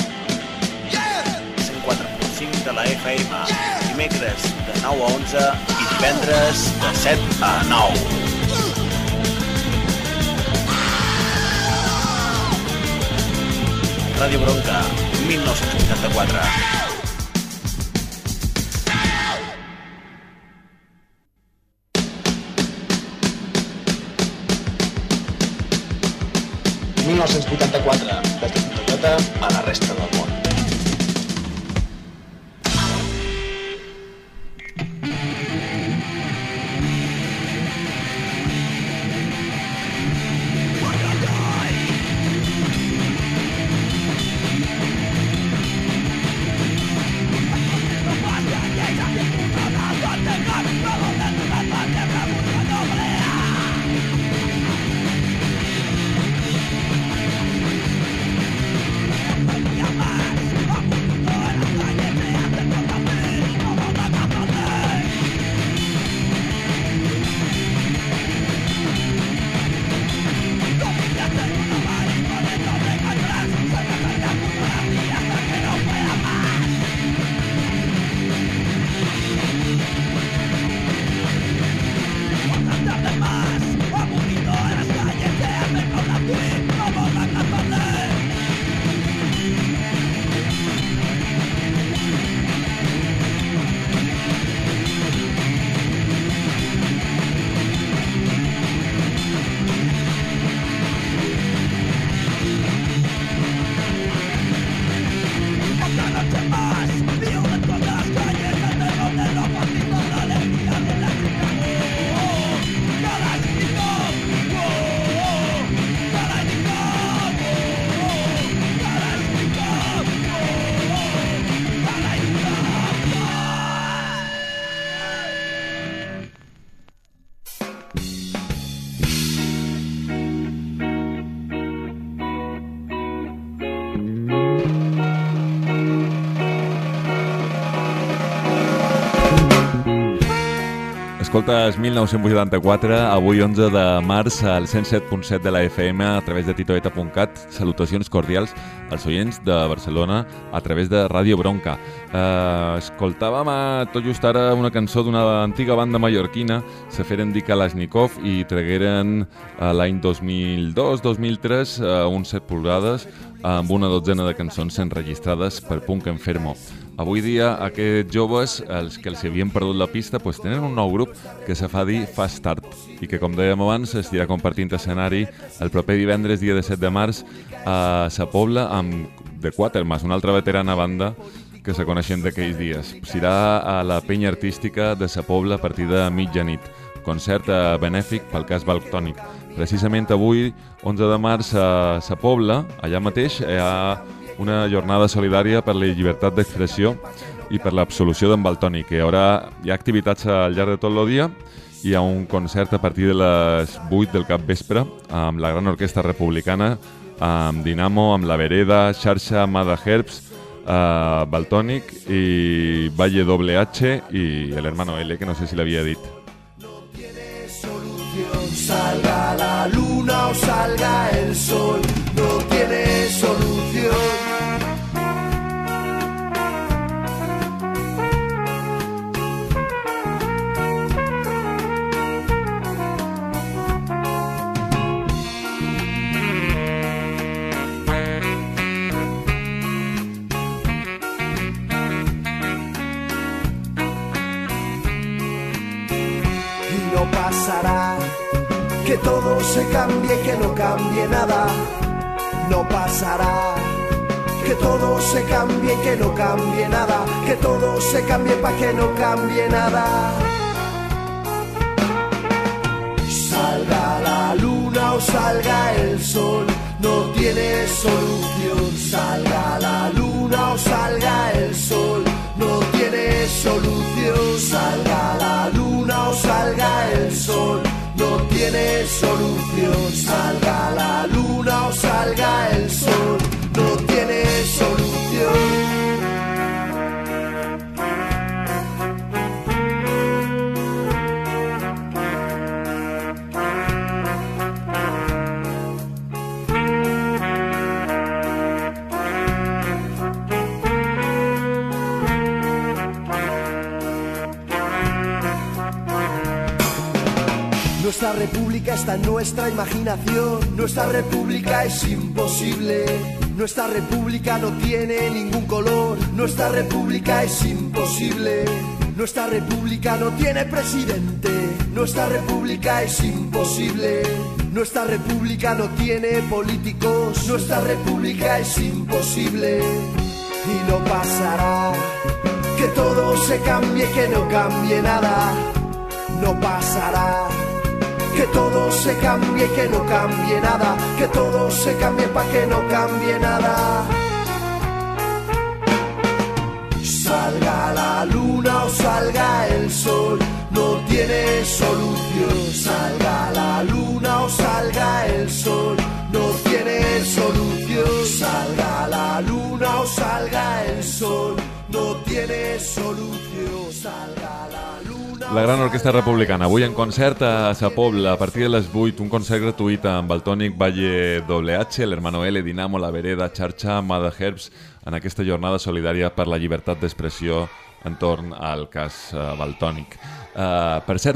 104.5 de la FM dimecres de 9 a 11 i divendres de 7 a 9. Ràdio Bronca 1984. Des de Toyota a la resta del món. Yeah. escoltes 1984, avui 11 de març al 107.7 de la FM a través de titoeta.cat. Salutacions cordials als oients de Barcelona a través de Ràdio Bronca. Escoltàvem tot just ara una cançó d'una antiga banda mallorquina, se feren dir Kalashnikov, i tragueren l'any 2002-2003 uns 7 polzades amb una dotzena de cançons enregistrades per Punk Enfermo. Avui dia aquests joves, els que els havien perdut la pista, tenen un nou grup que se fa dir Fast Start i que, com dèiem abans, estirà compartint escenari el proper divendres, dia 17 de març, a Sa Pobla amb The Quatermass, una altra veterana banda que se coneixen d'aquells dies. Serà a la penya artística de Sa Pobla a partir de mitjanit. Concert benèfic pel cas Valtònic. Precisament avui, 11 de març, a Sa Pobla, allà mateix, hi ha una jornada solidària per la llibertat d'expressió i per l'absolució d'en Valtònic. Hi ha activitats al llarg de tot el dia. Hi ha un concert a partir de les 8 del capvespre amb la Gran Orquestra Republicana, amb Dinamo, amb La Vereda, Xarxa, Mada Herbs, Valtònic i Valle WH i el hermano L, que no sé si l'havia dit. Salga la luna o salga el sol, no tiene solución. Y no pasará que todo se cambie, que no cambie nada. No pasará. Que todo se cambie, que no cambie nada. Que todo se cambie pa' que no cambie nada. Salga la luna o salga el sol, no tiene solución. Salga la luna o salga el sol, no tiene solución. Salga la luna o salga el sol, no tiene solución. Salga la luna o salga el sol, no tiene solución. Nuestra república está en nuestra imaginación. Nuestra república es imposible. Nuestra república no tiene ningún color. Nuestra república es imposible. Nuestra república no tiene presidente. Nuestra república es imposible. Nuestra república no tiene políticos. Nuestra república es imposible. Y no pasará. Que todo se cambie, que no cambie nada. No pasará. Que todo se cambie, que no cambie nada. Que todo se cambie pa' que no cambie nada. Salga la luna o salga el sol, no tiene solución. Salga la luna o salga el sol, no tiene solución. Salga la luna o salga el sol, no tiene solución. Salga la luna. La Gran Orquestra Republicana, avui en concert a Sa Pobla, a partir de les 8, un concert gratuït amb Valtònic, Valle WH, l'Hermano L, Dinamo, La Vereda, Xarxa, Mada Herbs, en aquesta jornada solidària per la llibertat d'expressió entorn al cas Valtònic. Per cert,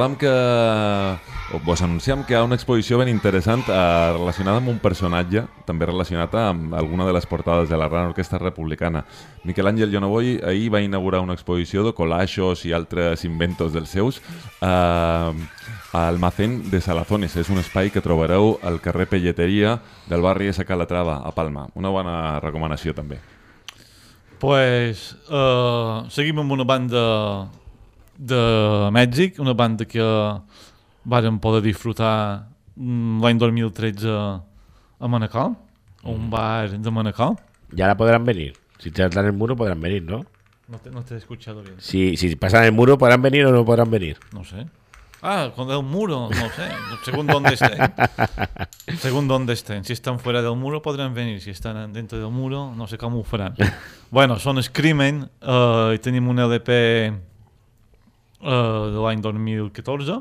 vos anunciam que hi ha una exposició ben interessant relacionada amb un personatge, també relacionat amb alguna de les portades de la Gran Orquestra Republicana. Miquel Àngel Jonovoy ahir va inaugurar una exposició de collages i altres inventos dels seus al Almacén de Salazones. És un espai que trobareu al carrer Pelleteria del barri de Calatrava, a Palma. Una bona recomanació també. Pues seguim amb una banda de Mèxic, una banda que vàrem poder disfrutar l'any 2013 a Manacor, a un bar de Manacor. Y ahora podrán venir. Si saltan el muro podrán venir, ¿no? No te he escuchado bien. Si pasan el muro, ¿podrán venir o no podrán venir? No sé. Ah, con el muro, no sé. Según dónde estén. Según dónde estén. Si están fuera del muro podrán venir. Si están dentro del muro, no sé cómo farán. Bueno, son Screamen y tenim un LP de l'any 2014,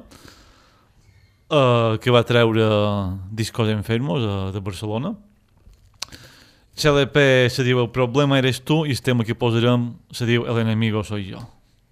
que va treure Discos Enfermos de Barcelona. CLP se diu El problema eres tu, i el tema que posarem se diu El enemigo soy yo.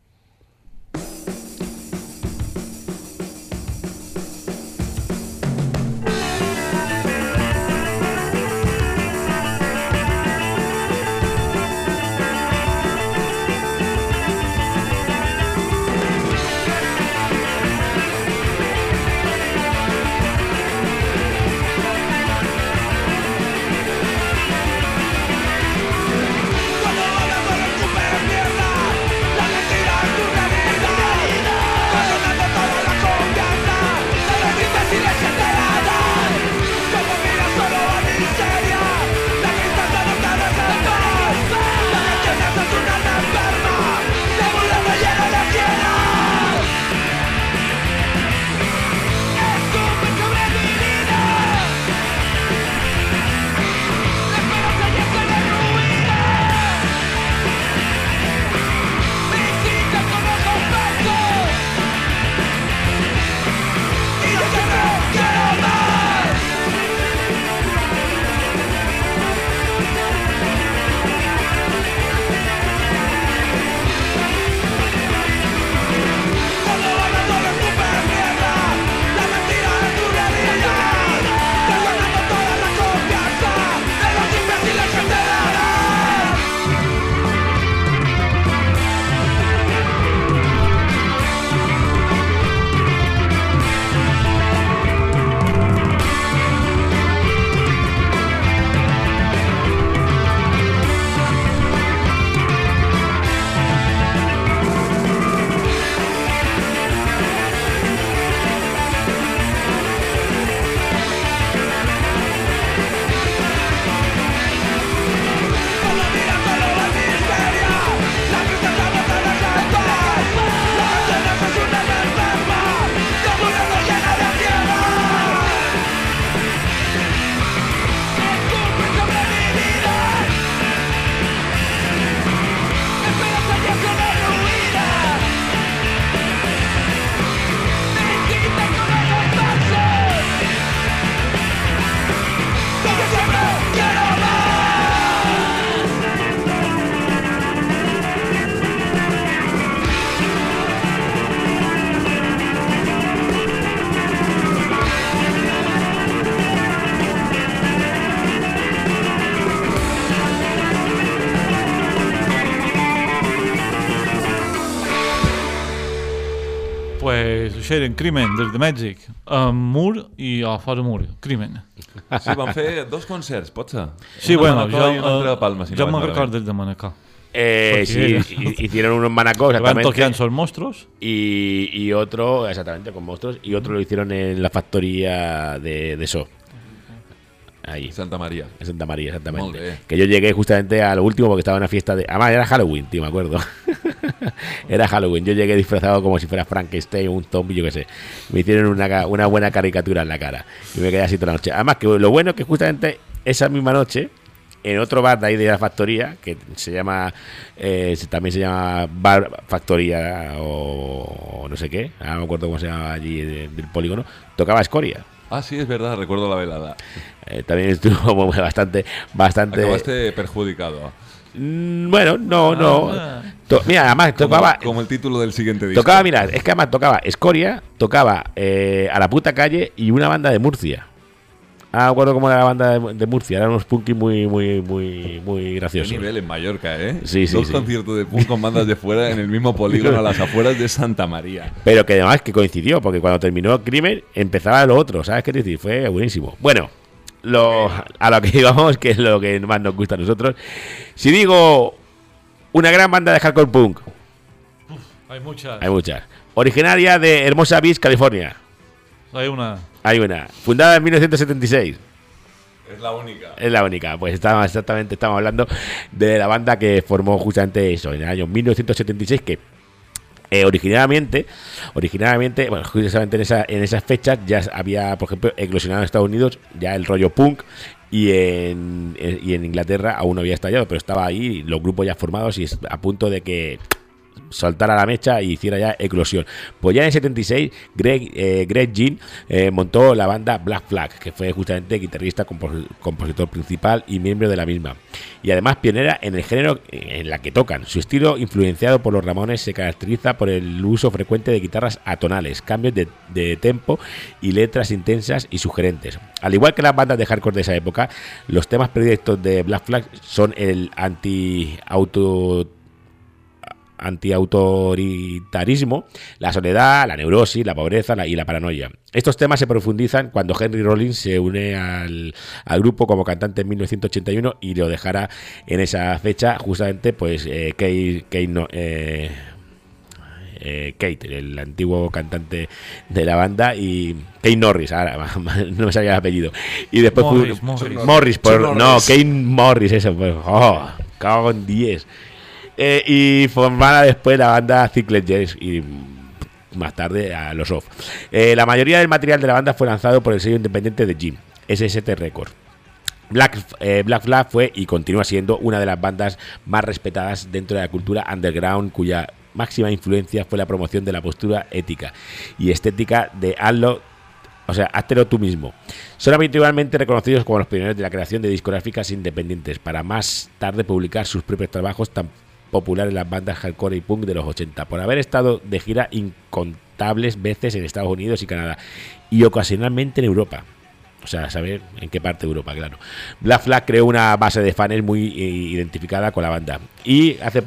Pues Sharon, Crimen, des de Mèxic, a Mur i a fora Mur, Crimen. Sí, van fer 2 concerts, pot ser? Sí, Una bueno, Manacor i una altra de Palma, si yo no me vaig recuerdo de Manacor. Sí, hicieron unos manacos exactamente. Van toqueando son monstruos. Y otro, exactamente, con monstruos. Y otro lo hicieron en la factoría de So. Ahí. Santa María. En Santa María, exactamente. Molt bé. Que yo llegué justamente a lo último porque estaba en una fiesta de... Además, era Halloween, tío, me acuerdo. Era Halloween. Yo llegué disfrazado como si fuera Frankenstein o un zombie, yo qué sé. Me hicieron una buena caricatura en la cara. Y me quedé así toda la noche. Además, que lo bueno es que justamente esa misma noche, en otro bar de ahí de la factoría, que se llama... también se llama Bar Factoría o no sé qué. Ahora no me acuerdo cómo se llama allí del polígono. Tocaba Escoria. Ah, sí, es verdad, recuerdo la velada. También estuvo bastante... Acabaste perjudicado. Bueno, no. Mira, además tocaba... Como el título del siguiente disco. Tocaba, mira, es que además tocaba Escoria, tocaba A la puta calle y una banda de Murcia. Ah, me acuerdo cómo era la banda de Murcia. Eran unos punky muy graciosos. Qué nivel en Mallorca, ¿eh? Sí. Dos conciertos de punk con bandas de fuera en el mismo polígono a las afueras de Santa María. Pero que además que coincidió, porque cuando terminó Crimen empezaba lo otro, ¿sabes qué decir? Fue buenísimo. Bueno, a lo que íbamos, que es lo que más nos gusta a nosotros. Si digo una gran banda de hardcore punk, Hay muchas. Originaria de Hermosa Beach, California. Hay una. Fundada en 1976. Es la única. Es la única. Pues estamos hablando de la banda que formó justamente eso, en el año 1976, que originalmente, bueno, justamente en esas fechas ya había, por ejemplo, eclosionado en Estados Unidos ya el rollo punk, y en Inglaterra aún no había estallado, pero estaba ahí los grupos ya formados y a punto de que soltara la mecha y hiciera ya eclosión. Pues ya en el 76 Greg Ginn montó la banda Black Flag, que fue justamente guitarrista, compositor principal y miembro de la misma, y además pionera en el género en la que tocan. Su estilo, influenciado por los Ramones, se caracteriza por el uso frecuente de guitarras atonales, cambios de tempo y letras intensas y sugerentes. Al igual que las bandas de hardcore de esa época, los temas predilectos de Black Flag son el antiautoritarismo, la soledad, la neurosis, la pobreza y la paranoia. Estos temas se profundizan cuando Henry Rollins se une al grupo como cantante en 1981 y lo dejará en esa fecha justamente pues Kate, el antiguo cantante de la banda, y Kane Norris, ahora no me sabía el apellido, y después Kane Morris, eso, pues, cago en 10. Y formada después la banda Cycled Jazz y más tarde a los Off. La mayoría del material de la banda fue lanzado por el sello independiente de Jim, SST Records. Black Flag fue y continúa siendo una de las bandas más respetadas dentro de la cultura underground, cuya máxima influencia fue la promoción de la postura ética y estética de háztelo tú mismo. Son habitualmente reconocidos como los pioneros de la creación de discográficas independientes, para más tarde publicar sus propios trabajos tan popular en las bandas hardcore y punk de los 80, por haber estado de gira incontables veces en Estados Unidos y Canadá, y ocasionalmente en Europa. O sea, saber en qué parte de Europa, claro. Black Flag creó una base de fans muy identificada con la banda. Y hace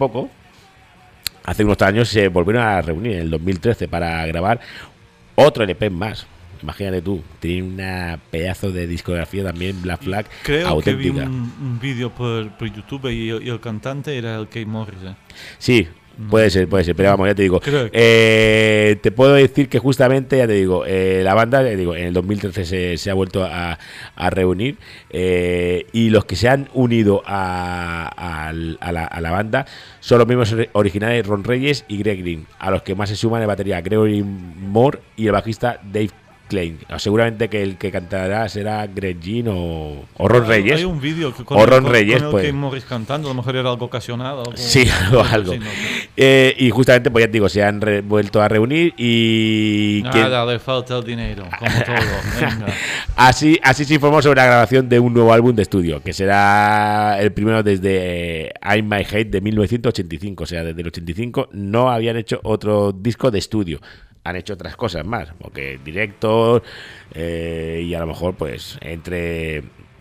unos años, se volvieron a reunir en el 2013 para grabar otro LP más. Imagínate tú, tiene una pedazo de discografía también, Black Flag, creo auténtica. Que vi un vídeo por YouTube y el cantante era el Kate Morris. Sí, puede ser, pero vamos, ya te digo. Te puedo decir que justamente, ya te digo, la banda, en el 2013 se ha vuelto a reunir, y los que se han unido a la banda son los mismos originales, Ron Reyes y Greg Green, a los que más se suman el batería Gregory Moore y el bajista Dave Klein. Seguramente que el que cantará será Greg Ginn o Ron Reyes. Hay un vídeo con Ron Reyes, con el pues. Kate Morris cantando, a lo mejor era algo ocasionado. Sí, algo. Y justamente, pues ya te digo, se han vuelto a reunir y... Nada, le falta el dinero, como todo. Venga. Así se informó sobre la grabación de un nuevo álbum de estudio, que será el primero desde I'm My Hate de 1985. O sea, desde el 85 no habían hecho otro disco de estudio. Han hecho otras cosas más, porque directos, y a lo mejor pues entre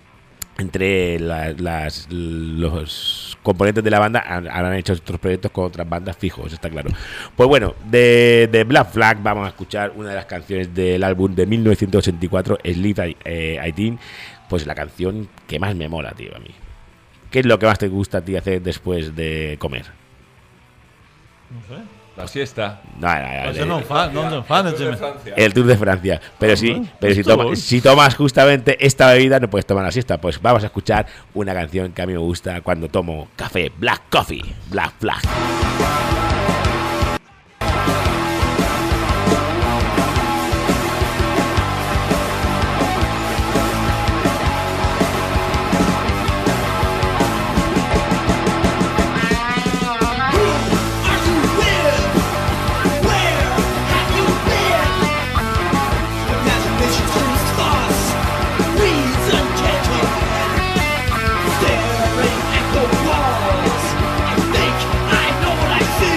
los componentes de la banda han hecho otros proyectos con otras bandas fijos, está claro. Pues bueno, de Black Flag vamos a escuchar una de las canciones del álbum de 1984, Sleep 18, pues la canción que más me mola, tío, a mí. ¿Qué es lo que más te gusta a ti hacer después de comer? No sé. La siesta. No, el Tour de Francia. Pero si tomas justamente esta bebida, no puedes tomar la siesta. Pues vamos a escuchar una canción que a mí me gusta cuando tomo café. Black Coffee, Black Flag. Staring at the walls, I think I know what I see.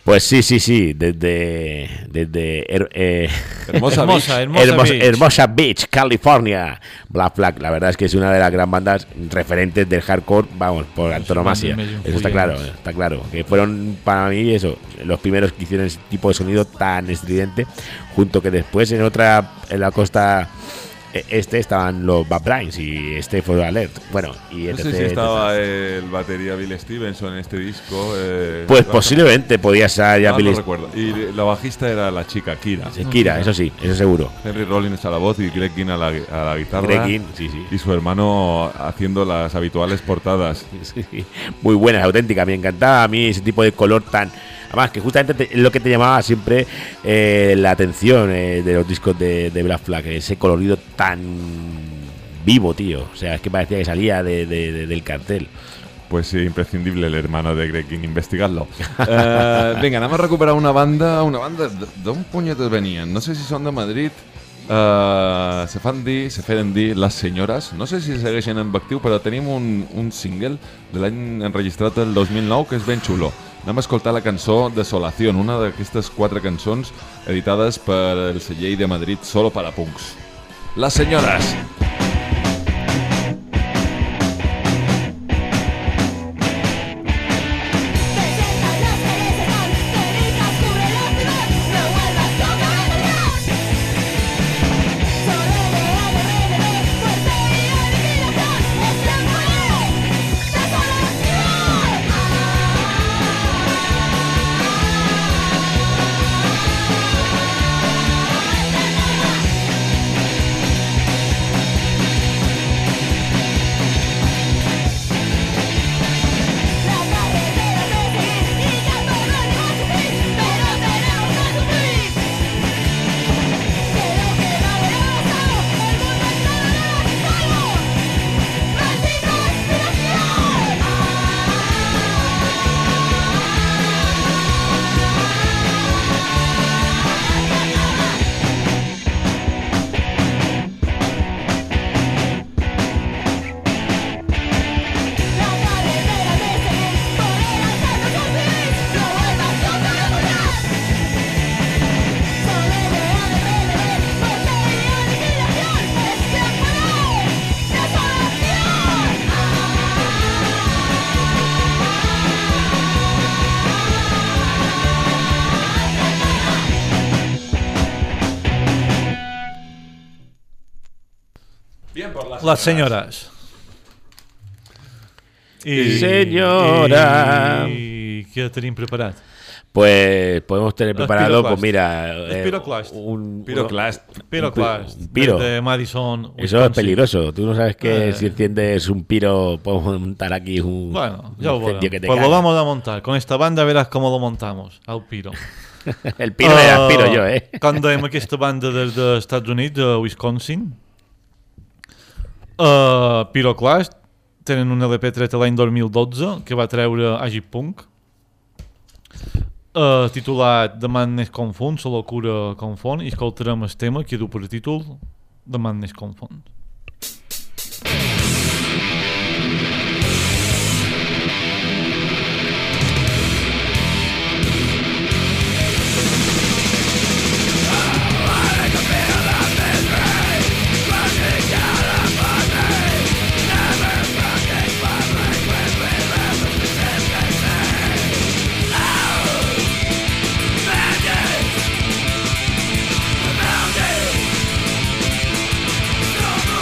Pues sí, desde Hermosa Beach, California, Black Flag. La verdad es que es una de las gran bandas referentes del hardcore, vamos, por antonomasia. Eso está claro. Que fueron para mí los primeros que hicieron ese tipo de sonido tan estridente, junto que después en la costa estaban los Bad Brains y For Alert. Bueno, y no sé si estaba el batería Bill Stevenson en este disco. Pues posiblemente podía ser ya Bill. No recuerdo. Y la bajista era la chica Kira. Kira, eso sí, eso seguro. Henry Rollins a la voz y Greg Ginn a la guitarra. Greg Ginn, sí. Y su hermano haciendo las habituales portadas. Sí. Muy buenas, auténticas. Me encantaba a mí ese tipo de color tan... Además, que justamente es lo que te llamaba siempre la atención de los discos de Black Flag, ese colorido tan vivo, tío. O sea, es que parecía que salía del cartel. Pues sí, imprescindible el hermano de Greg Ginn, investigarlo. Venga, anem a recuperar una banda d'on punyetes venien? No sé si són de Madrid. Se feien dir Les Senyores. No sé si segueixen en actiu, però tenim un single de l'any enregistrat el 2009 que és ben xulo. Anem a escoltar la cançó Desolación, una d'aquestes 4 cançons editades per el celler de Madrid solo para punks. Les Senyores. Les Senyores. Senyora. I què tenim preparat? Pues podemos tener preparado, pues mira, un piro de Madison, Wisconsin. Eso es peligroso. Tú no sabes que si enciendes un piro podemos montar aquí un incendio que te cae. Lo vamos a montar. Con esta banda verás cómo lo montamos, al piro. El piro era el piro yo, Quan dèiem aquesta banda des dels Estats Units, de Wisconsin, Pyroclast tenen un LP tret l'any 2012 que va treure Agit Punk, titulat The Madness Confund, la locura confon, i escoltarem el tema que du per títol The Madness Confund. Come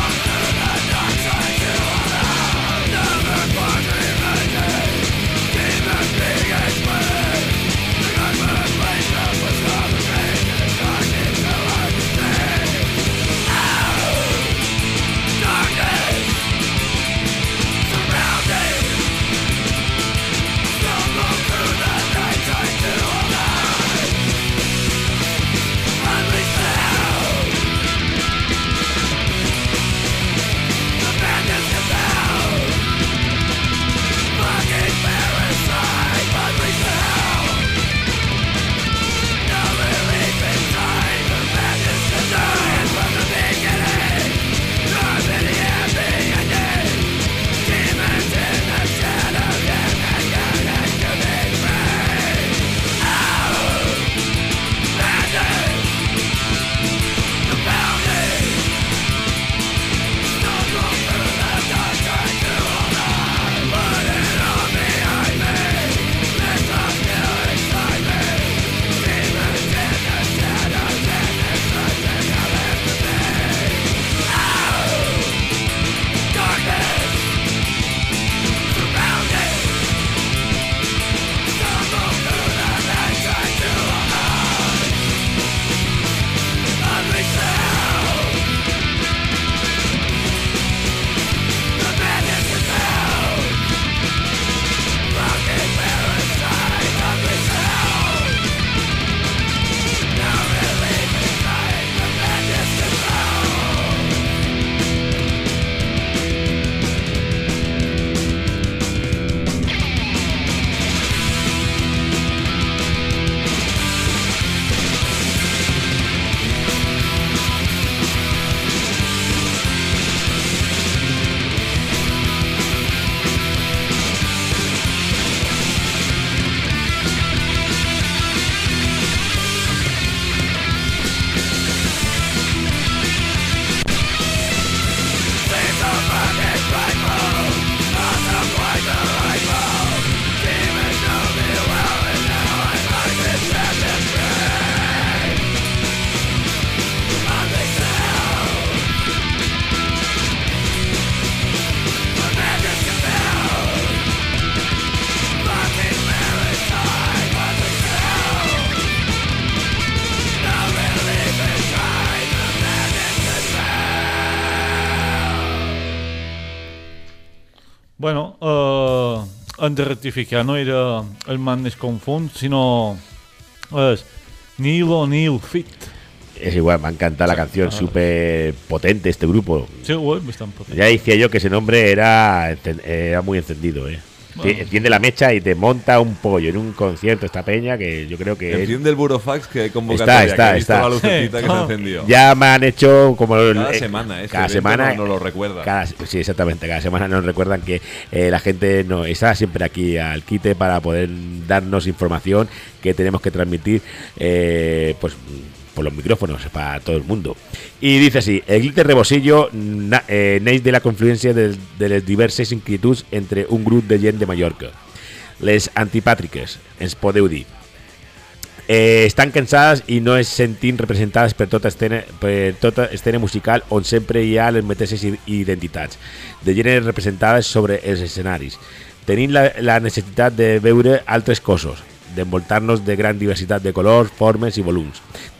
han de rectificar, no era el Madness Confund, sinó és Neil O'Neill Fit. Es igual, me ha encantado la canción, súper potente este grupo. Sí, güey, bastante potente. Ya decía yo que ese nombre era muy encendido, Bueno. Enciende la mecha y te monta un pollo en un concierto esta peña que yo creo que Enciende el burofax que hay convocatoria, que he visto la lucecita que se encendió. Ya me han hecho como cada semana, cada semana nos lo recuerda. Sí, exactamente, cada semana nos recuerdan que la gente no está siempre aquí al quite para poder darnos información que tenemos que transmitir pues por los micrófonos para todo el mundo. Y dice así: el glitter rebosillo neix de la confluència de les diverses inquietuds entre un grup de gent de Mallorca. Les antipàtriques, ens podeu dir. Estan cansades i no es sentin representades per tota escena musical on sempre hi ha les mateixes identitats de gènere representades sobre els escenaris. Tenim la necessitat de veure altres cossos, d'envoltar-nos de gran diversitat de colors, formes i volums,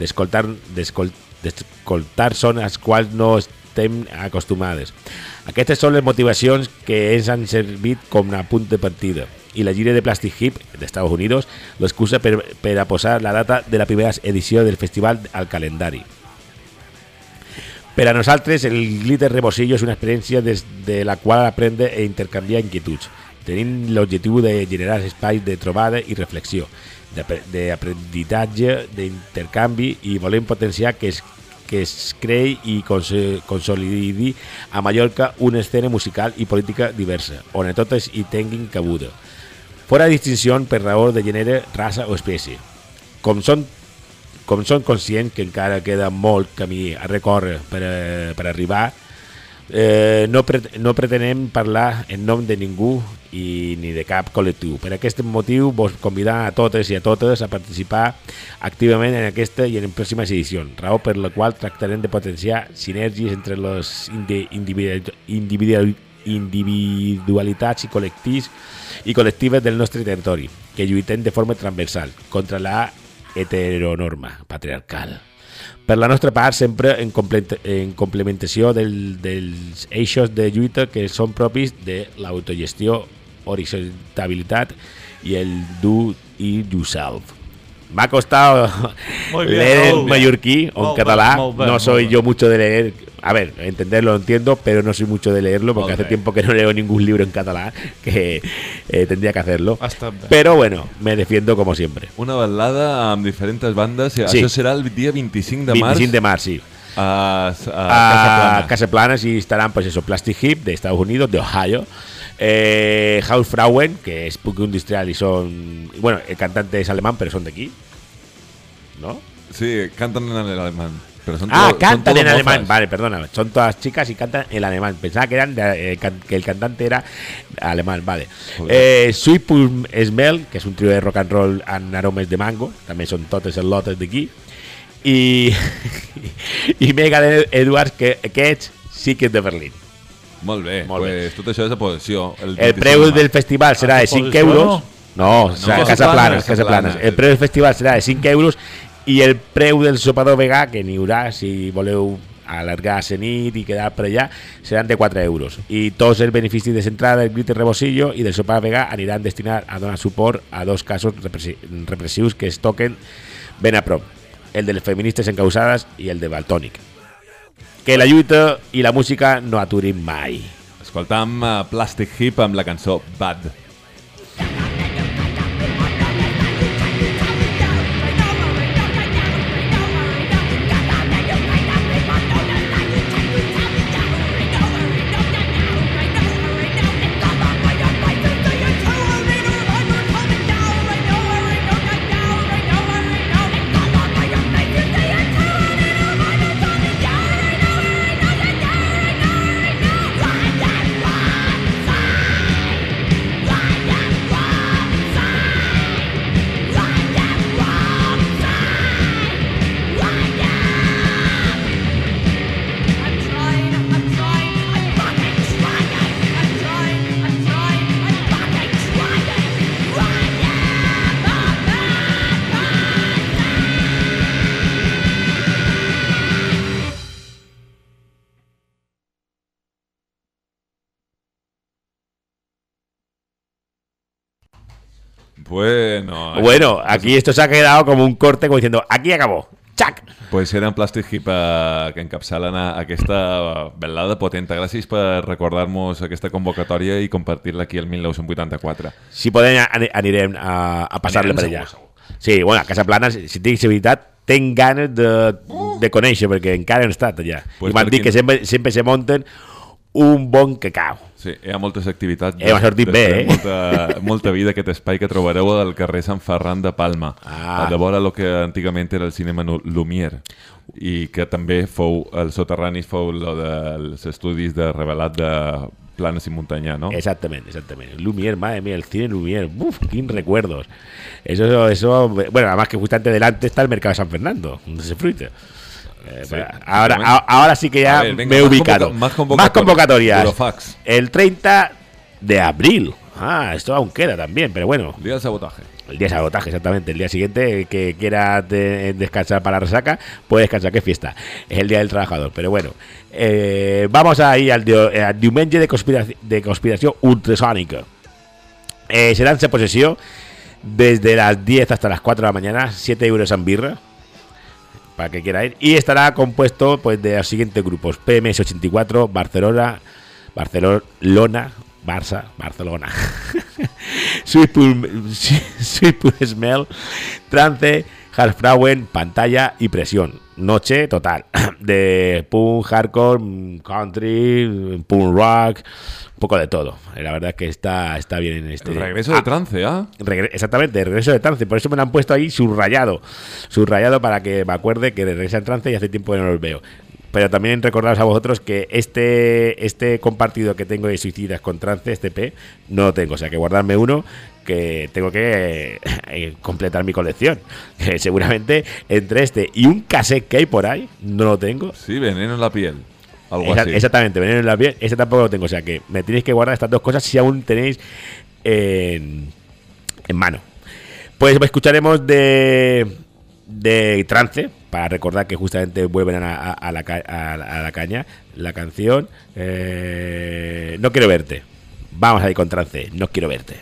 d'escoltar sons als quals no estem acostumades. Aquestes són les motivacions que ens han servit com a punt de partida, i la gira de Plastic Hip d'Estats Units l'excusa per a posar la data de la primera edició del festival al calendari. Per a nosaltres, el glitter rebosillo és una experiència des de la qual aprendre i intercanviar inquietuds. Tenim l'objectiu de generar espais de trobada i reflexió, d'aprenentatge, d'intercanvi, i volem potenciar que es creï i consolidi a Mallorca una escena musical i política diversa, on totes hi tinguin cabuda, fora distinció per raó de gènere, raça o espècie. Com són conscients que encara queda molt camí a recórrer per arribar, no pretenem parlar en nom de ningú ni de cap col·lectiu. Per aquest motiu vos convidar a totes i a totes a participar activament en aquesta i en pròximes edicions, raó per la qual tractarem de potenciar sinergies entre les individualitats i col·lectives del nostre territori, que lluitem de forma transversal contra la heteronorma patriarcal. Per la nostra part, sempre en complementació dels eixos de lluita que són propis de l'autogestió, horizontalitat i el do it yourself. M'ha costado leer en mallorquí o en català. No soy yo mucho de leer. A ver, entenderlo lo entiendo, pero no soy mucho de leerlo porque hace tiempo que no leo ningún libro en catalán, que tendría que hacerlo. Pero bueno, me defiendo como siempre. Una balada amb diferents bandes. Sí. Això serà el dia 25 de març. 25 de març, sí. A Casa Plana, y estarán pues eso, Plastic Hip de Estados Unidos, de Ohio, Hausfrauen, que es punk industrial y son, bueno, el cantante es alemán, pero son de aquí, ¿no? Sí, cantan en alemán. Pero son cantan en alemán, vale, perdona, son todas chicas y cantan en alemán. Pensaba que eran que el cantante era alemán, vale. Sweet Pum Smell, que es un trío de rock and roll amb aromes de mango, también son totes els lotes d'aquí. I Megadeth Edwards, que aquests sí que és de Berlín. Molt bé, pues tot això és a possessió. El preu del festival serà de 5 euros. No, Casa Planes. El preu del festival serà de 5 euros i el preu del sopador vegà, que n'hi haurà si voleu alargar la nit i quedar per allà, seran de 4 euros. I tots els beneficis de l'entrada del glitter rebosillo i del sopar vegà aniran destinats a donar suport a dos casos repressius que es toquen ben a prop, el de les feministes encausades i el de Valtònic. Que la lluita i la música no aturin mai. Escoltam Plastic Hip amb la cançó Bad. Run! Bueno, aquí esto se ha quedado como un corte, como diciendo, aquí acabó. ¡Chac! Pues eren Plastic Hip que encapçalen aquesta velada potent. Gràcies per recordar-nos aquesta convocatòria i compartir-la aquí el 1984. Si podem, anirem a passar-la per allà. Sí, bueno, a Casa Plana, si tinc veritat, tenc ganes de conèixer, perquè encara no he estat allà. Pues I m'han dit que sempre se munten un bon cacau. Sí, hi ha moltes activitats. M'ha sortit bé, molta vida aquest espai que trobareu al carrer Sant Ferran de Palma, a de vora el que antigament era el cinema Lumière, i que també fou, el soterrani fou lo dels estudis de Revelat de Planes y Montaña, ¿no? Exactamente. Lumière, madre mía, el cine Lumière. Uf, qué recuerdos. Eso, bueno, además que justamente delante está el mercado de San Fernando, donde se fruta. Sí, ahora sí que ya me he ubicado. Más convocatorias. Eurofax. El 30 de abril. Esto aún queda también, pero bueno. El día del sabotaje. El día de sabotaje, exactamente. El día siguiente, que quiera descansar para la resaca, puede descansar. Qué fiesta. Es el día del trabajador. Pero bueno, vamos a ir al diumenge de conspiración ultrasónica. Será en posesión desde las 10 hasta las 4 de la mañana. 7 euros en birra, para que quiera ir. Y estará compuesto pues de los siguientes grupos: PMS 84, Barcelona, Barcelona, Sweet Pool Smell, Trance, Halfrauen, Pantalla y Presión. Noche total de punk, hardcore, country, punk rock, un poco de todo. La verdad es que está bien en este. El regreso de Trance, exactamente, el regreso de Trance. Por eso me lo han puesto ahí subrayado para que me acuerde que regresa en Trance y hace tiempo que no los veo. Pero también recordaros a vosotros que este compartido que tengo de Suicidas con Trance, este P, no lo tengo. O sea, que guardarme uno, que tengo que completar mi colección. Que seguramente entre este y un cassette que hay por ahí, no lo tengo. Sí, Veneno en la piel. Algo así. Exactamente, Veneno en la piel. Ese tampoco lo tengo. O sea, que me tenéis que guardar estas dos cosas si aún tenéis en mano. Pues escucharemos de Trance, para recordar que justamente vuelven a la caña la canción No quiero verte. Vamos a ir con Trance, No quiero verte.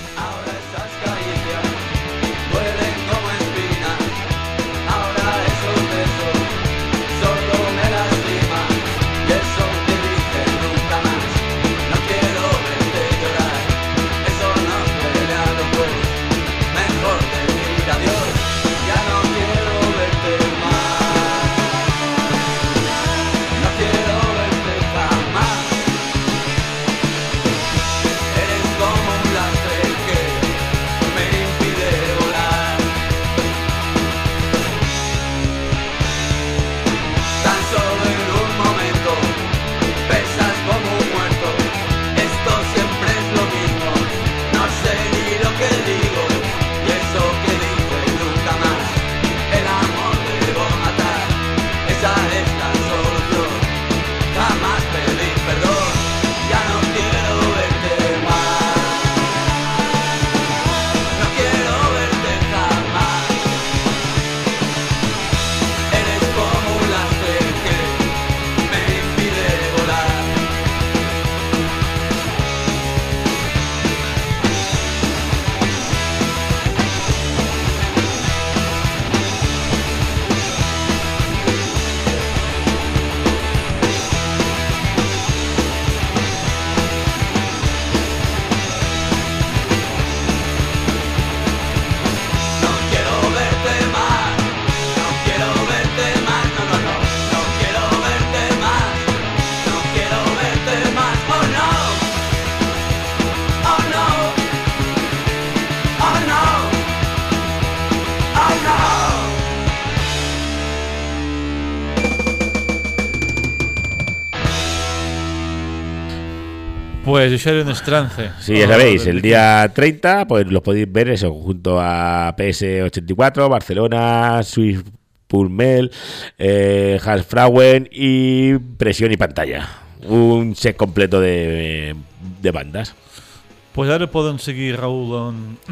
Pues eso era un Trance. Sí, ya sabéis, el día 30 pues los podéis ver eso junto a PS84, Barcelona, Swiss Pulmel, Halfrauen y Presión y Pantalla. Un set completo de bandas. Pues ara poden seguir, Raül,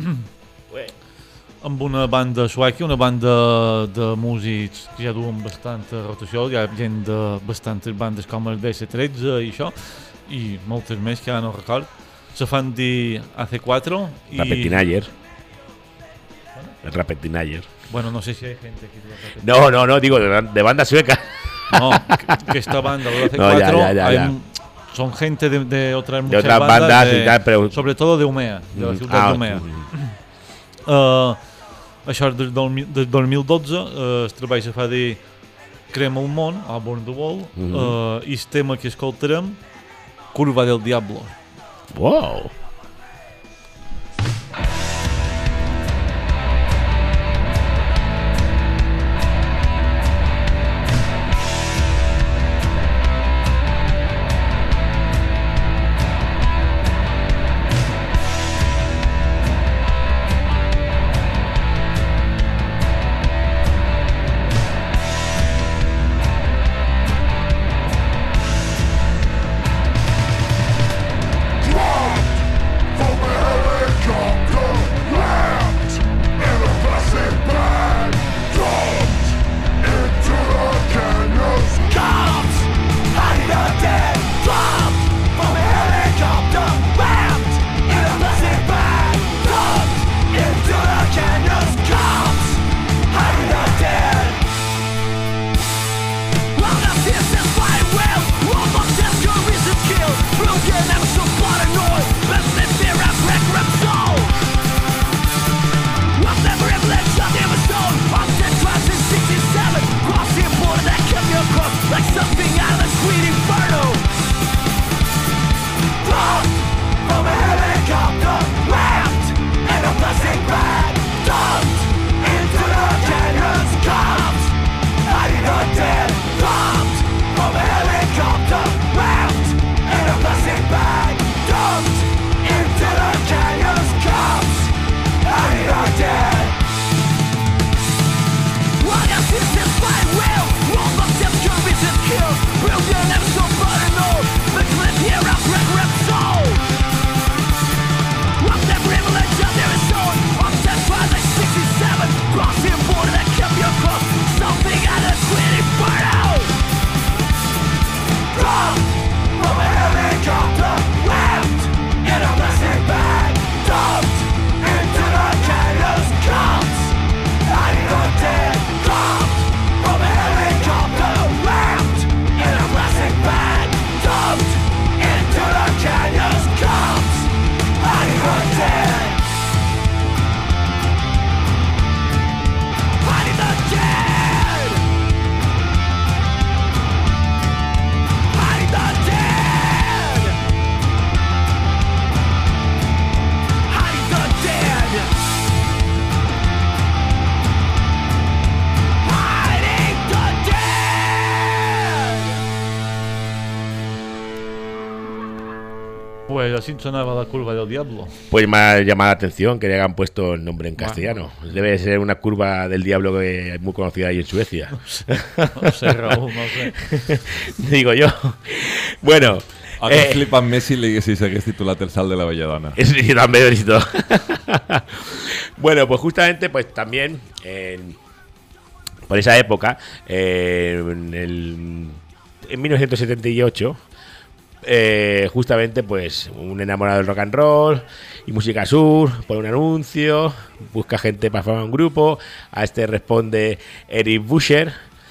amb una banda sueca, una banda de músics que ja duen bastanta rotació, hi ha gent de bastantes bandes com el DS13 i això, i moltes més que ara no record. Se fan dir AC4 i... Rapetinayer. Rapetinaires. Bueno, no sé si hay gente aquí de Rapetinaires. No, digo de banda sueca. No, que esta banda, lo hace No, ya, 4, ya. son gente de otras De muchas otras bandas y tal, però... sobre todo de Umea, de la ciutat d'Umea. Això és des del 2012, el treball se fa dir Crema un món, a Born the Wall, i el tema que escoltarem, Curva del Diablo. Wow! Pues así sonaba la curva del diablo. Pues me ha llamado la atención que le hayan puesto el nombre en castellano. Debe ser una curva del diablo que es muy conocida ahí en Suecia. No sé, Raúl, no sé. Digo yo. Bueno. Aquest flipant més si s'hagués titulat El salt de la belladona. Sí, también necesito. Bueno, pues justamente, pues también por esa época, en 1978, justamente, pues un enamorado del rock and roll y música sur pone un anuncio, busca gente para formar un grupo. A este responde Eric Busher,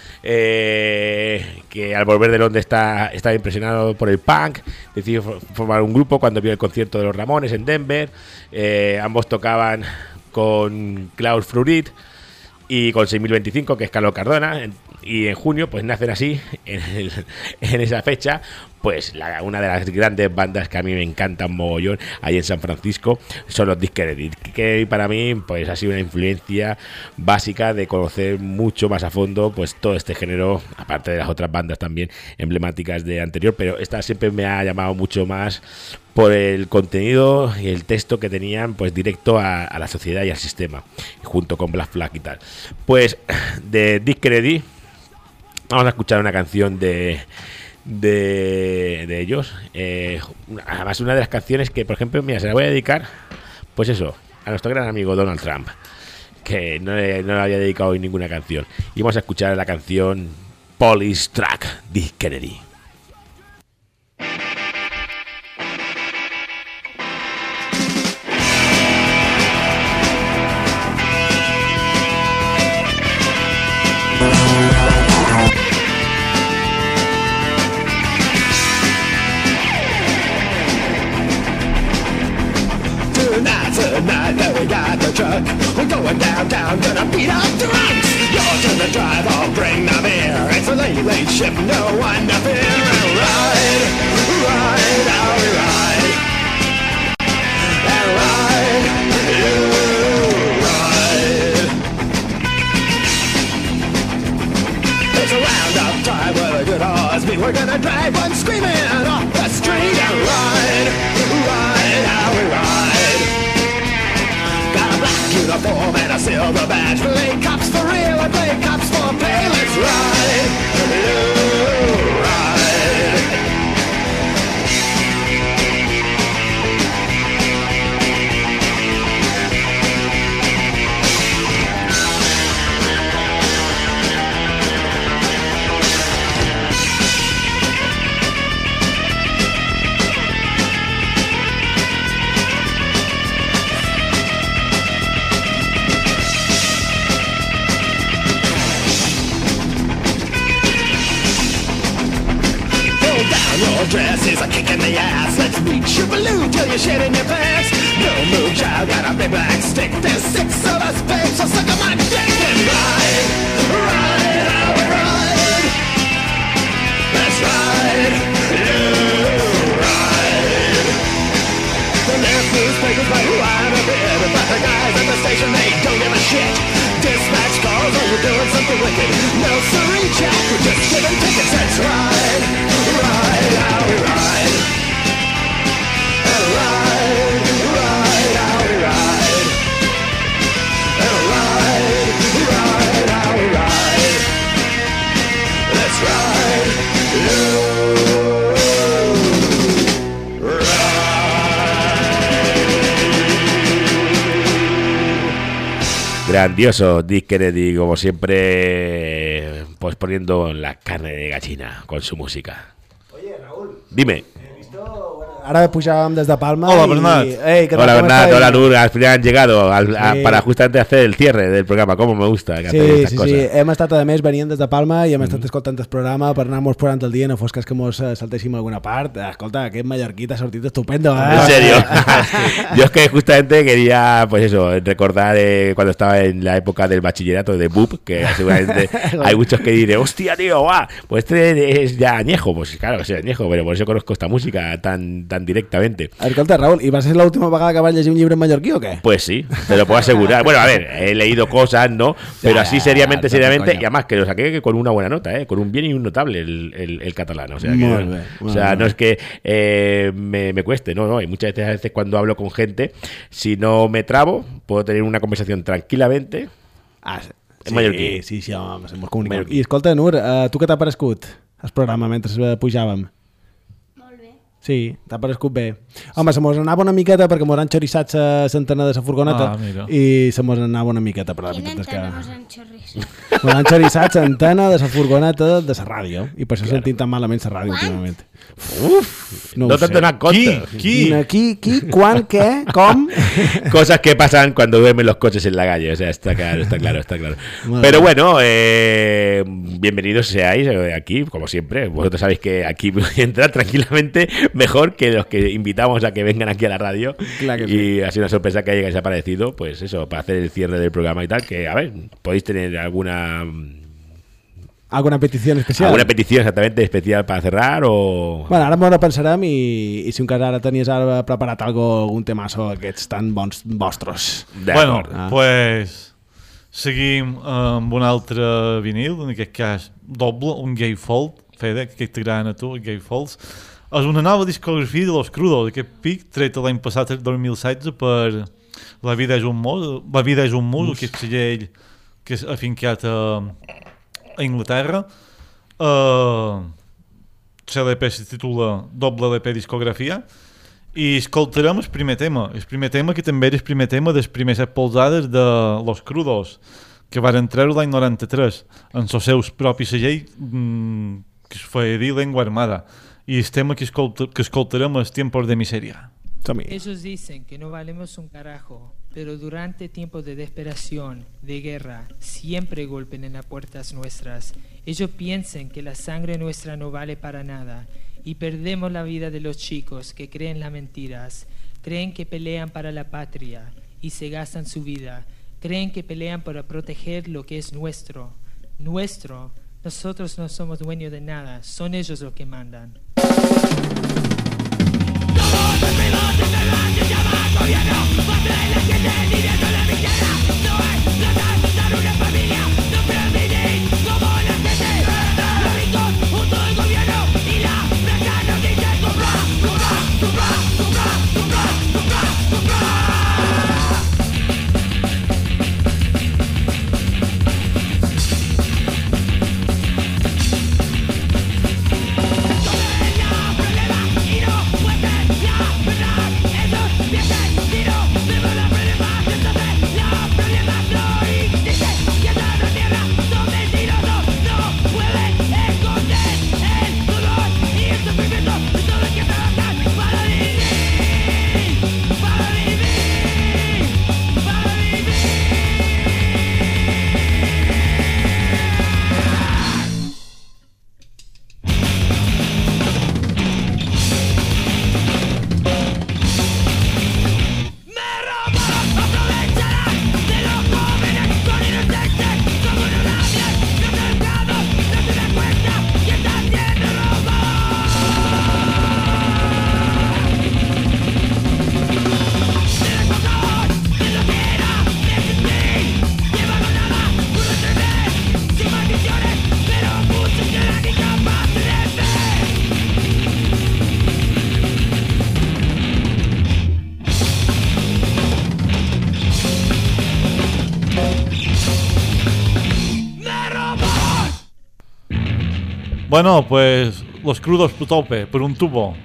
que al volver de Londres estaba impresionado por el punk, decidió formar un grupo cuando vio el concierto de los Ramones en Denver. Ambos tocaban con Klaus Frurit y con 6025, que es Carlos Cardona, y en junio pues nacen así, en esa fecha, pues una de las grandes bandas que a mí me encantan mogollón ahí en San Francisco son los Dead Kennedys, que para mí pues ha sido una influencia básica de conocer mucho más a fondo pues todo este género, aparte de las otras bandas también emblemáticas de anterior, pero esta siempre me ha llamado mucho más por el contenido y el texto que tenían pues directo a la sociedad y al sistema, junto con Black Flag y tal. Pues de Dead Kennedys vamos a escuchar una canción de ellos, además una de las canciones que, por ejemplo, mira, se la voy a dedicar, pues eso, a nuestro gran amigo Donald Trump, que no le había dedicado hoy ninguna canción, y vamos a escuchar la canción Police Track, Dead Kennedy. We're going downtown, gonna beat up drunks. Y'all turn the drive, I'll bring the beer. It's a late, late ship, no one to fear. And ride, ride, how we ride. And ride, you ride. It's a round-up time where the good odds mean we're gonna drive one screaming off the street and ride, ride, how we ride. Got a black uniform and a silver badge. Play cops for real and play cops for pay. Let's ride, you ride. Your dress is a kick in the ass. Let's reach your balloon till you're shit in your pants. No move, child, got a big black stick. There's 6 of us, babe, so suck on my dick and ride, ride, how we ride. Let's ride, you ride. The left newspapers might whine a bit, but the guys at the station, they don't give a shit. Dispatch calls, oh, you're doing something wicked. No siree, Jack, we're just giving tickets. Let's ride, ride, how we ride. And ride, ride, how we ride. And ride, ride, how we ride. Let's ride, Grandioso Dick Kennedy, como siempre, pues poniendo la carne de gallina con su música. Oye, Raúl. Dime. Ara pujàvem des de Palma. Hola, Bernat. Hola, Bernat. Hola, Nur. Al final han llegado para justamente hacer el cierre del programa. Cómo me gusta que hacer estas cosas. Sí. Hem estat, a més, venint des de Palma i hem estat escoltant el programa per anar-nos posant el dia, no fos cas que mos saltéssim alguna part. Escolta, aquest mallorquí t'ha sortit estupendo, ¿eh? En serio. Yo es que justamente quería, pues eso, recordar cuando estaba en la época del bachillerato de BUP, que seguramente hay muchos que dirán, hostia, tío, guau, pues este es ya añejo. Pues claro que es añejo, pero por eso conozco esta música tan directamente. Escolta, Raúl, ¿y va a ser la última vegada que vas a llegir un llibre en mallorquí o qué? Pues sí, te lo puedo asegurar. Bueno, a ver, he leído cosas, ¿no? Pero así seriamente, y además que lo saqué con una buena nota, con un bien y un notable el catalán. O sea, no es que me cueste, no. Y muchas veces cuando hablo con gente, si no me trabo, puedo tener una conversación tranquilamente en mallorquí. Sí, home, hemos comunicat. I escolta, Nur, tu què t'ha parescut el programa mentre pujàvem? Sí, t'ha parescut bé. Home, se mos anava una miqueta perquè mos han xorissat l'antena de la furgoneta i se mos anava una miqueta, però la veritat és que... Quina antena mos han xorissat? Mos han xorissat l'antena de la furgoneta de la ràdio i per això sentim tan malament la ràdio últimament. No t'has donat compte. ¿Qui? ¿Cuán? ¿Qué? ¿Cómo? Cosas que pasan cuando duermen los coches en la calle. O sea, está claro. Pero bueno, bienvenidos seáis aquí, como siempre. Vosotros sabéis que aquí entrar tranquilamente mejor que los que invitamos a que vengan aquí a la radio. Claro que y ha sido una sorpresa que hayáis aparecido, pues eso, para hacer el cierre del programa y tal, que a ver, podéis tener alguna petició especial? Alguna petició exactament especial per cerrar o... Bueno, ara m'ho pensarem i si un cas ara tenies preparat algun temazo aquests tan bons vostres. Bueno, pues seguim amb un altre vinil, en aquest cas doble, un Gatefold, Fede, que t'agrada a tu, el Gatefolds. És una nova discografia de Los Crudos, aquest pic tret l'any passat, el 2016, per La vida és un mus, aquest segell que és afincat a Inglaterra. CLP se titula Doble LP Discografia i escoltarem el primer tema que també era el primer tema de les primeres polzades de Los Crudos, que van treure l'any 93 en els seus propis segell que es feia dir Lengua Armada, i el tema que escoltarem és Tiempos de Miseria. Ellos dicen que no valemos un carajo, pero durante tiempos de desesperación, de guerra, siempre golpeen en las puertas nuestras. Ellos piensan que la sangre nuestra no vale para nada y perdemos la vida de los chicos que creen las mentiras, creen que pelean para la patria y se gastan su vida, Creen que pelean para proteger lo que es nuestro. Nuestro. Nosotros no somos dueños de nada. Son ellos los que mandan. Bueno, pues los crudos per tope, per un tubo.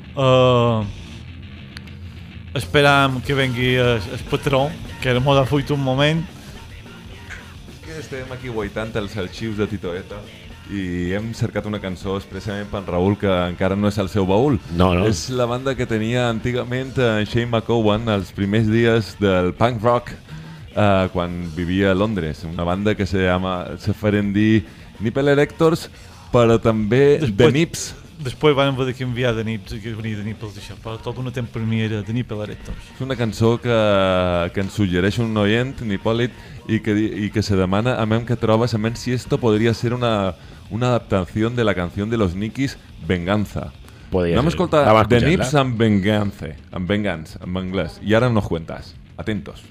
Esperam que vengui el patró, que era molt afuit un moment. Que estem aquí guaitant els arxius de Titoeta i hem cercat una cançó expressament per Raül que encara no és al seu baúl. No. És la banda que tenia antigament Shane McGowan als primers dies del punk rock quan vivia a Londres. Una banda que se feien dir Nipple Erectors, però també The Nips. Després van haver de canviar de Nips, que venia de Nipples, això, però tot una temps per mi era de Nipple Erectors. És una cançó que ens suggereix un oient, Nipòlit, i que se demana a mí que trobes, a si esto podría ser una adaptación de la canción de los Nikis, Venganza. Podría ser. Escoltar The Nips amb Venganza, en anglès. I ara nos cuentas. Atentos.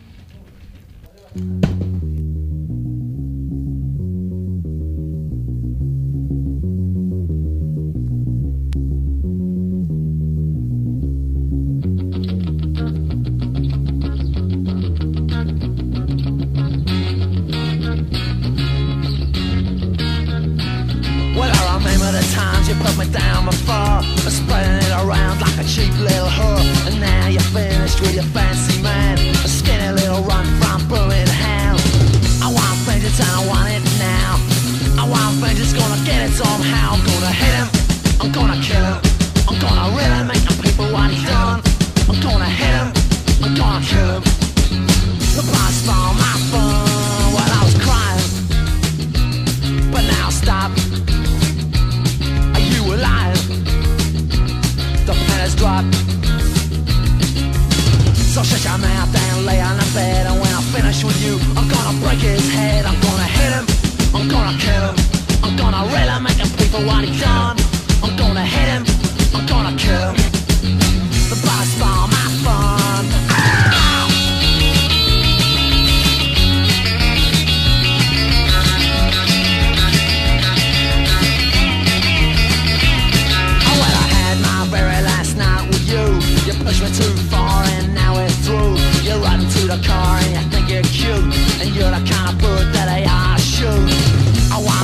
You put me down before, spreading it around like a cheap little whore. And now you're finished with your fancy man, a skinny little run from Birmingham. I want vengeance and I want it now. I want vengeance, gonna get it somehow. I'm gonna hit him, I'm gonna kill him, I'm gonna really make the people what he's done. I'm gonna hit him, I'm gonna kill him. The boss stole my fun while I was crying, but now stop. Alive, the pen has dropped. So shut your mouth and lay on the bed. And when I finish with you, I'm gonna break his head. I'm gonna hit him, I'm gonna kill him, I'm gonna really make him pay for what he's done. I'm gonna hit him, I'm gonna kill him. The boss stole my fun. You pushed me too far and now we're through. You're riding to the car and you think you're cute, and you're the kind of bird that I ought to shoot. I want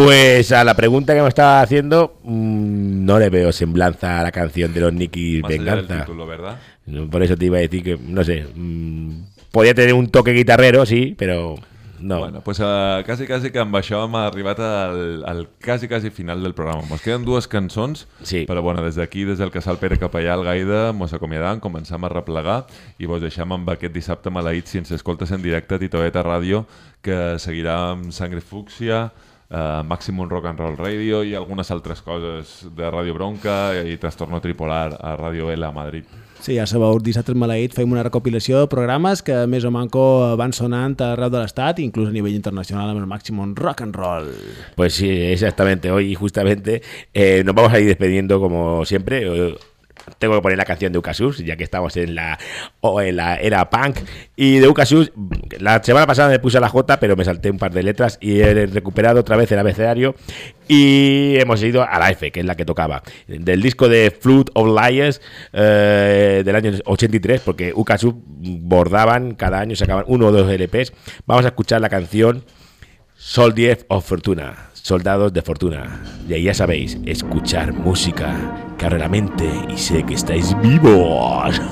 Pues a la pregunta que me estaba haciendo, no le veo semblanza a la canción de los Nicky Más allá Venganza. del título, ¿verdad? Por eso te iba a decir que, no sé, podía tener un toque guitarrero, sí, però no. Bueno, pues quasi que amb això hem arribat al quasi final del programa. Mos queden dues cançons, sí. Però bueno, des d'aquí, des del Casal Pere cap allà al Gaida, mos acomiadam, començam a replegar i vos deixam amb aquest dissabte maleït si ens escoltes en directe a Titoeta Ràdio, que seguirà amb Sangre Fúcsia, Maximum Rock and Roll Radio i algunes altres coses de Ràdio Bronca i Trastorno Tripolar a Ràdio L a Madrid. Sí, ja sabeu, dissabte maleït fem una recopilació de programes que més o manco van sonant arreu de l'estat, inclús a nivell internacional amb el Maximum Rock and Roll. Pues sí, exactamente. Hoy justamente nos vamos a ir despidiendo como siempre. Tengo que poner la canción de Ucasus, ya que estamos en la era punk. Y de Ucasus, la semana pasada me puse la J, pero me salté un par de letras y he recuperado otra vez el abecedario. Y hemos ido a la F, que es la que tocaba. Del disco de Flood of Liars del año 83, porque Ucasus bordaban, cada año sacaban 1 o 2 LPs. Vamos a escuchar la canción Soldiers of Fortuna. Soldados de Fortuna. Y ahí ya sabéis, escuchar música que abre la mente y sé que estáis vivos.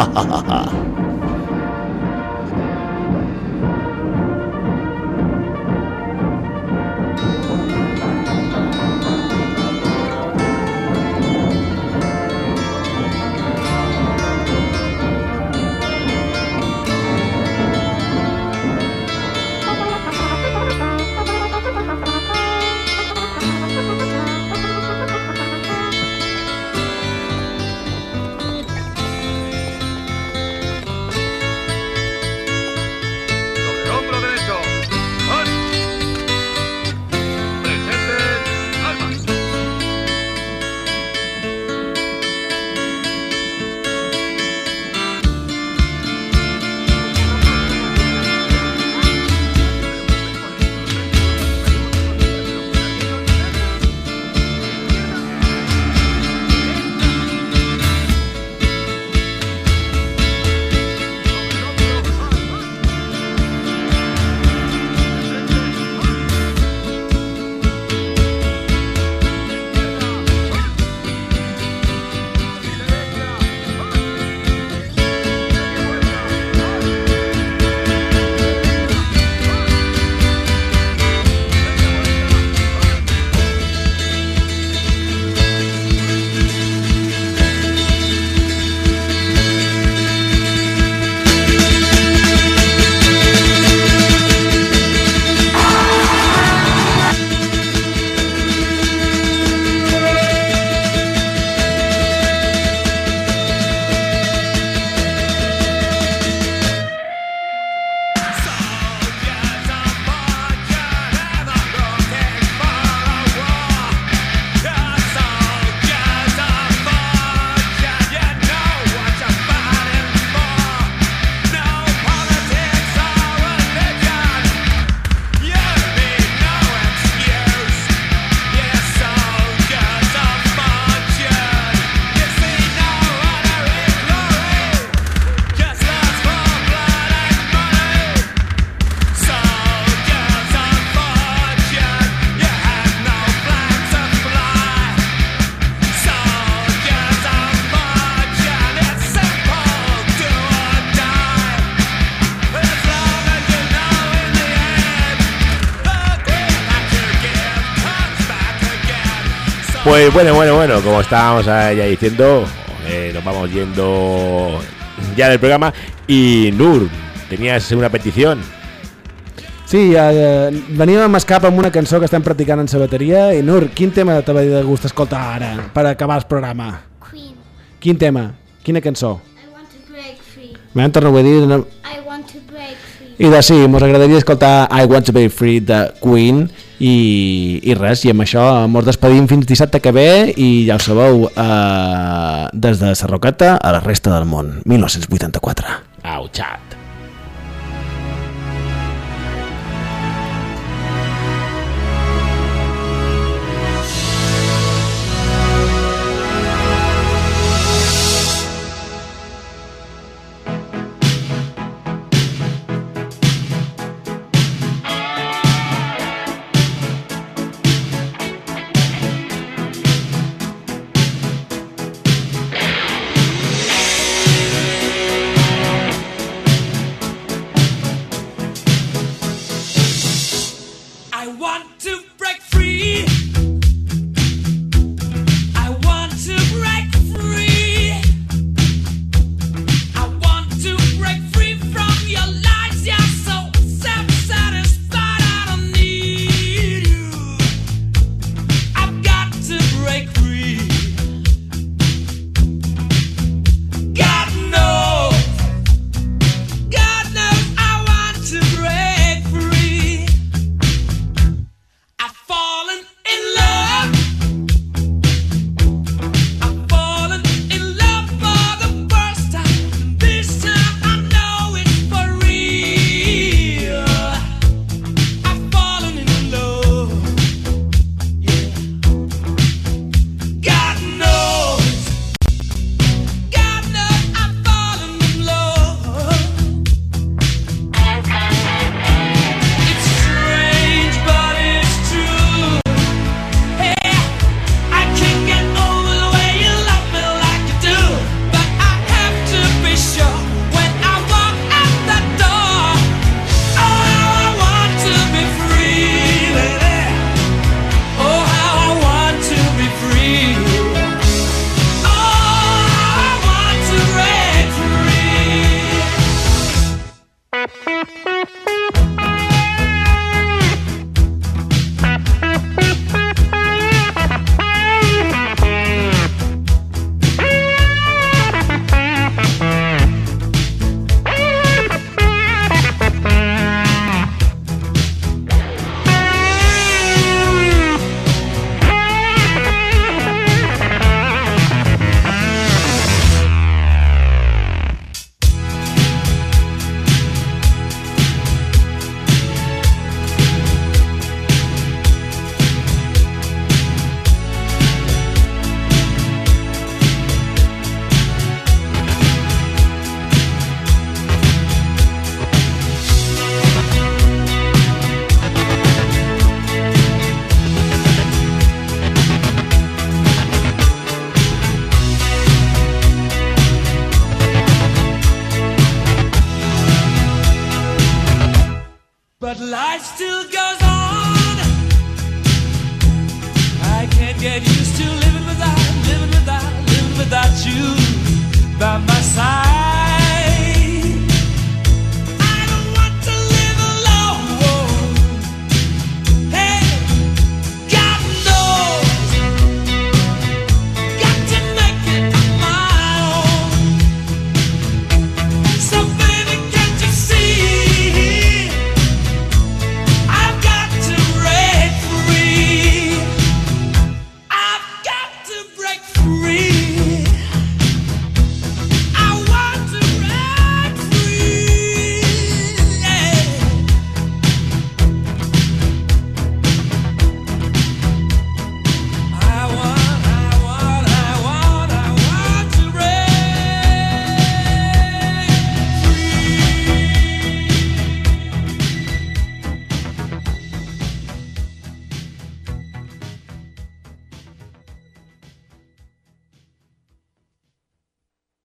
Pues bueno, como estábamos ya diciendo, nos vamos yendo ya del programa. Y Nur, tenías una petición. Sí, veníem amb escap amb una cançó que estem practicant en sabateria. I Nur, quin tema t'ha de gust escoltar ara per acabar el programa? Queen. Quin tema? Quina cançó? I want to break free. M'han tornat a dir... No? I want to break free. I de sí, mos agradaria escoltar I Want to Be Free de Queen i res, i amb això mos despedim fins dissabte que ve i ja ho sabeu, des de Sarroqueta a la resta del món, 1984. Au, xat.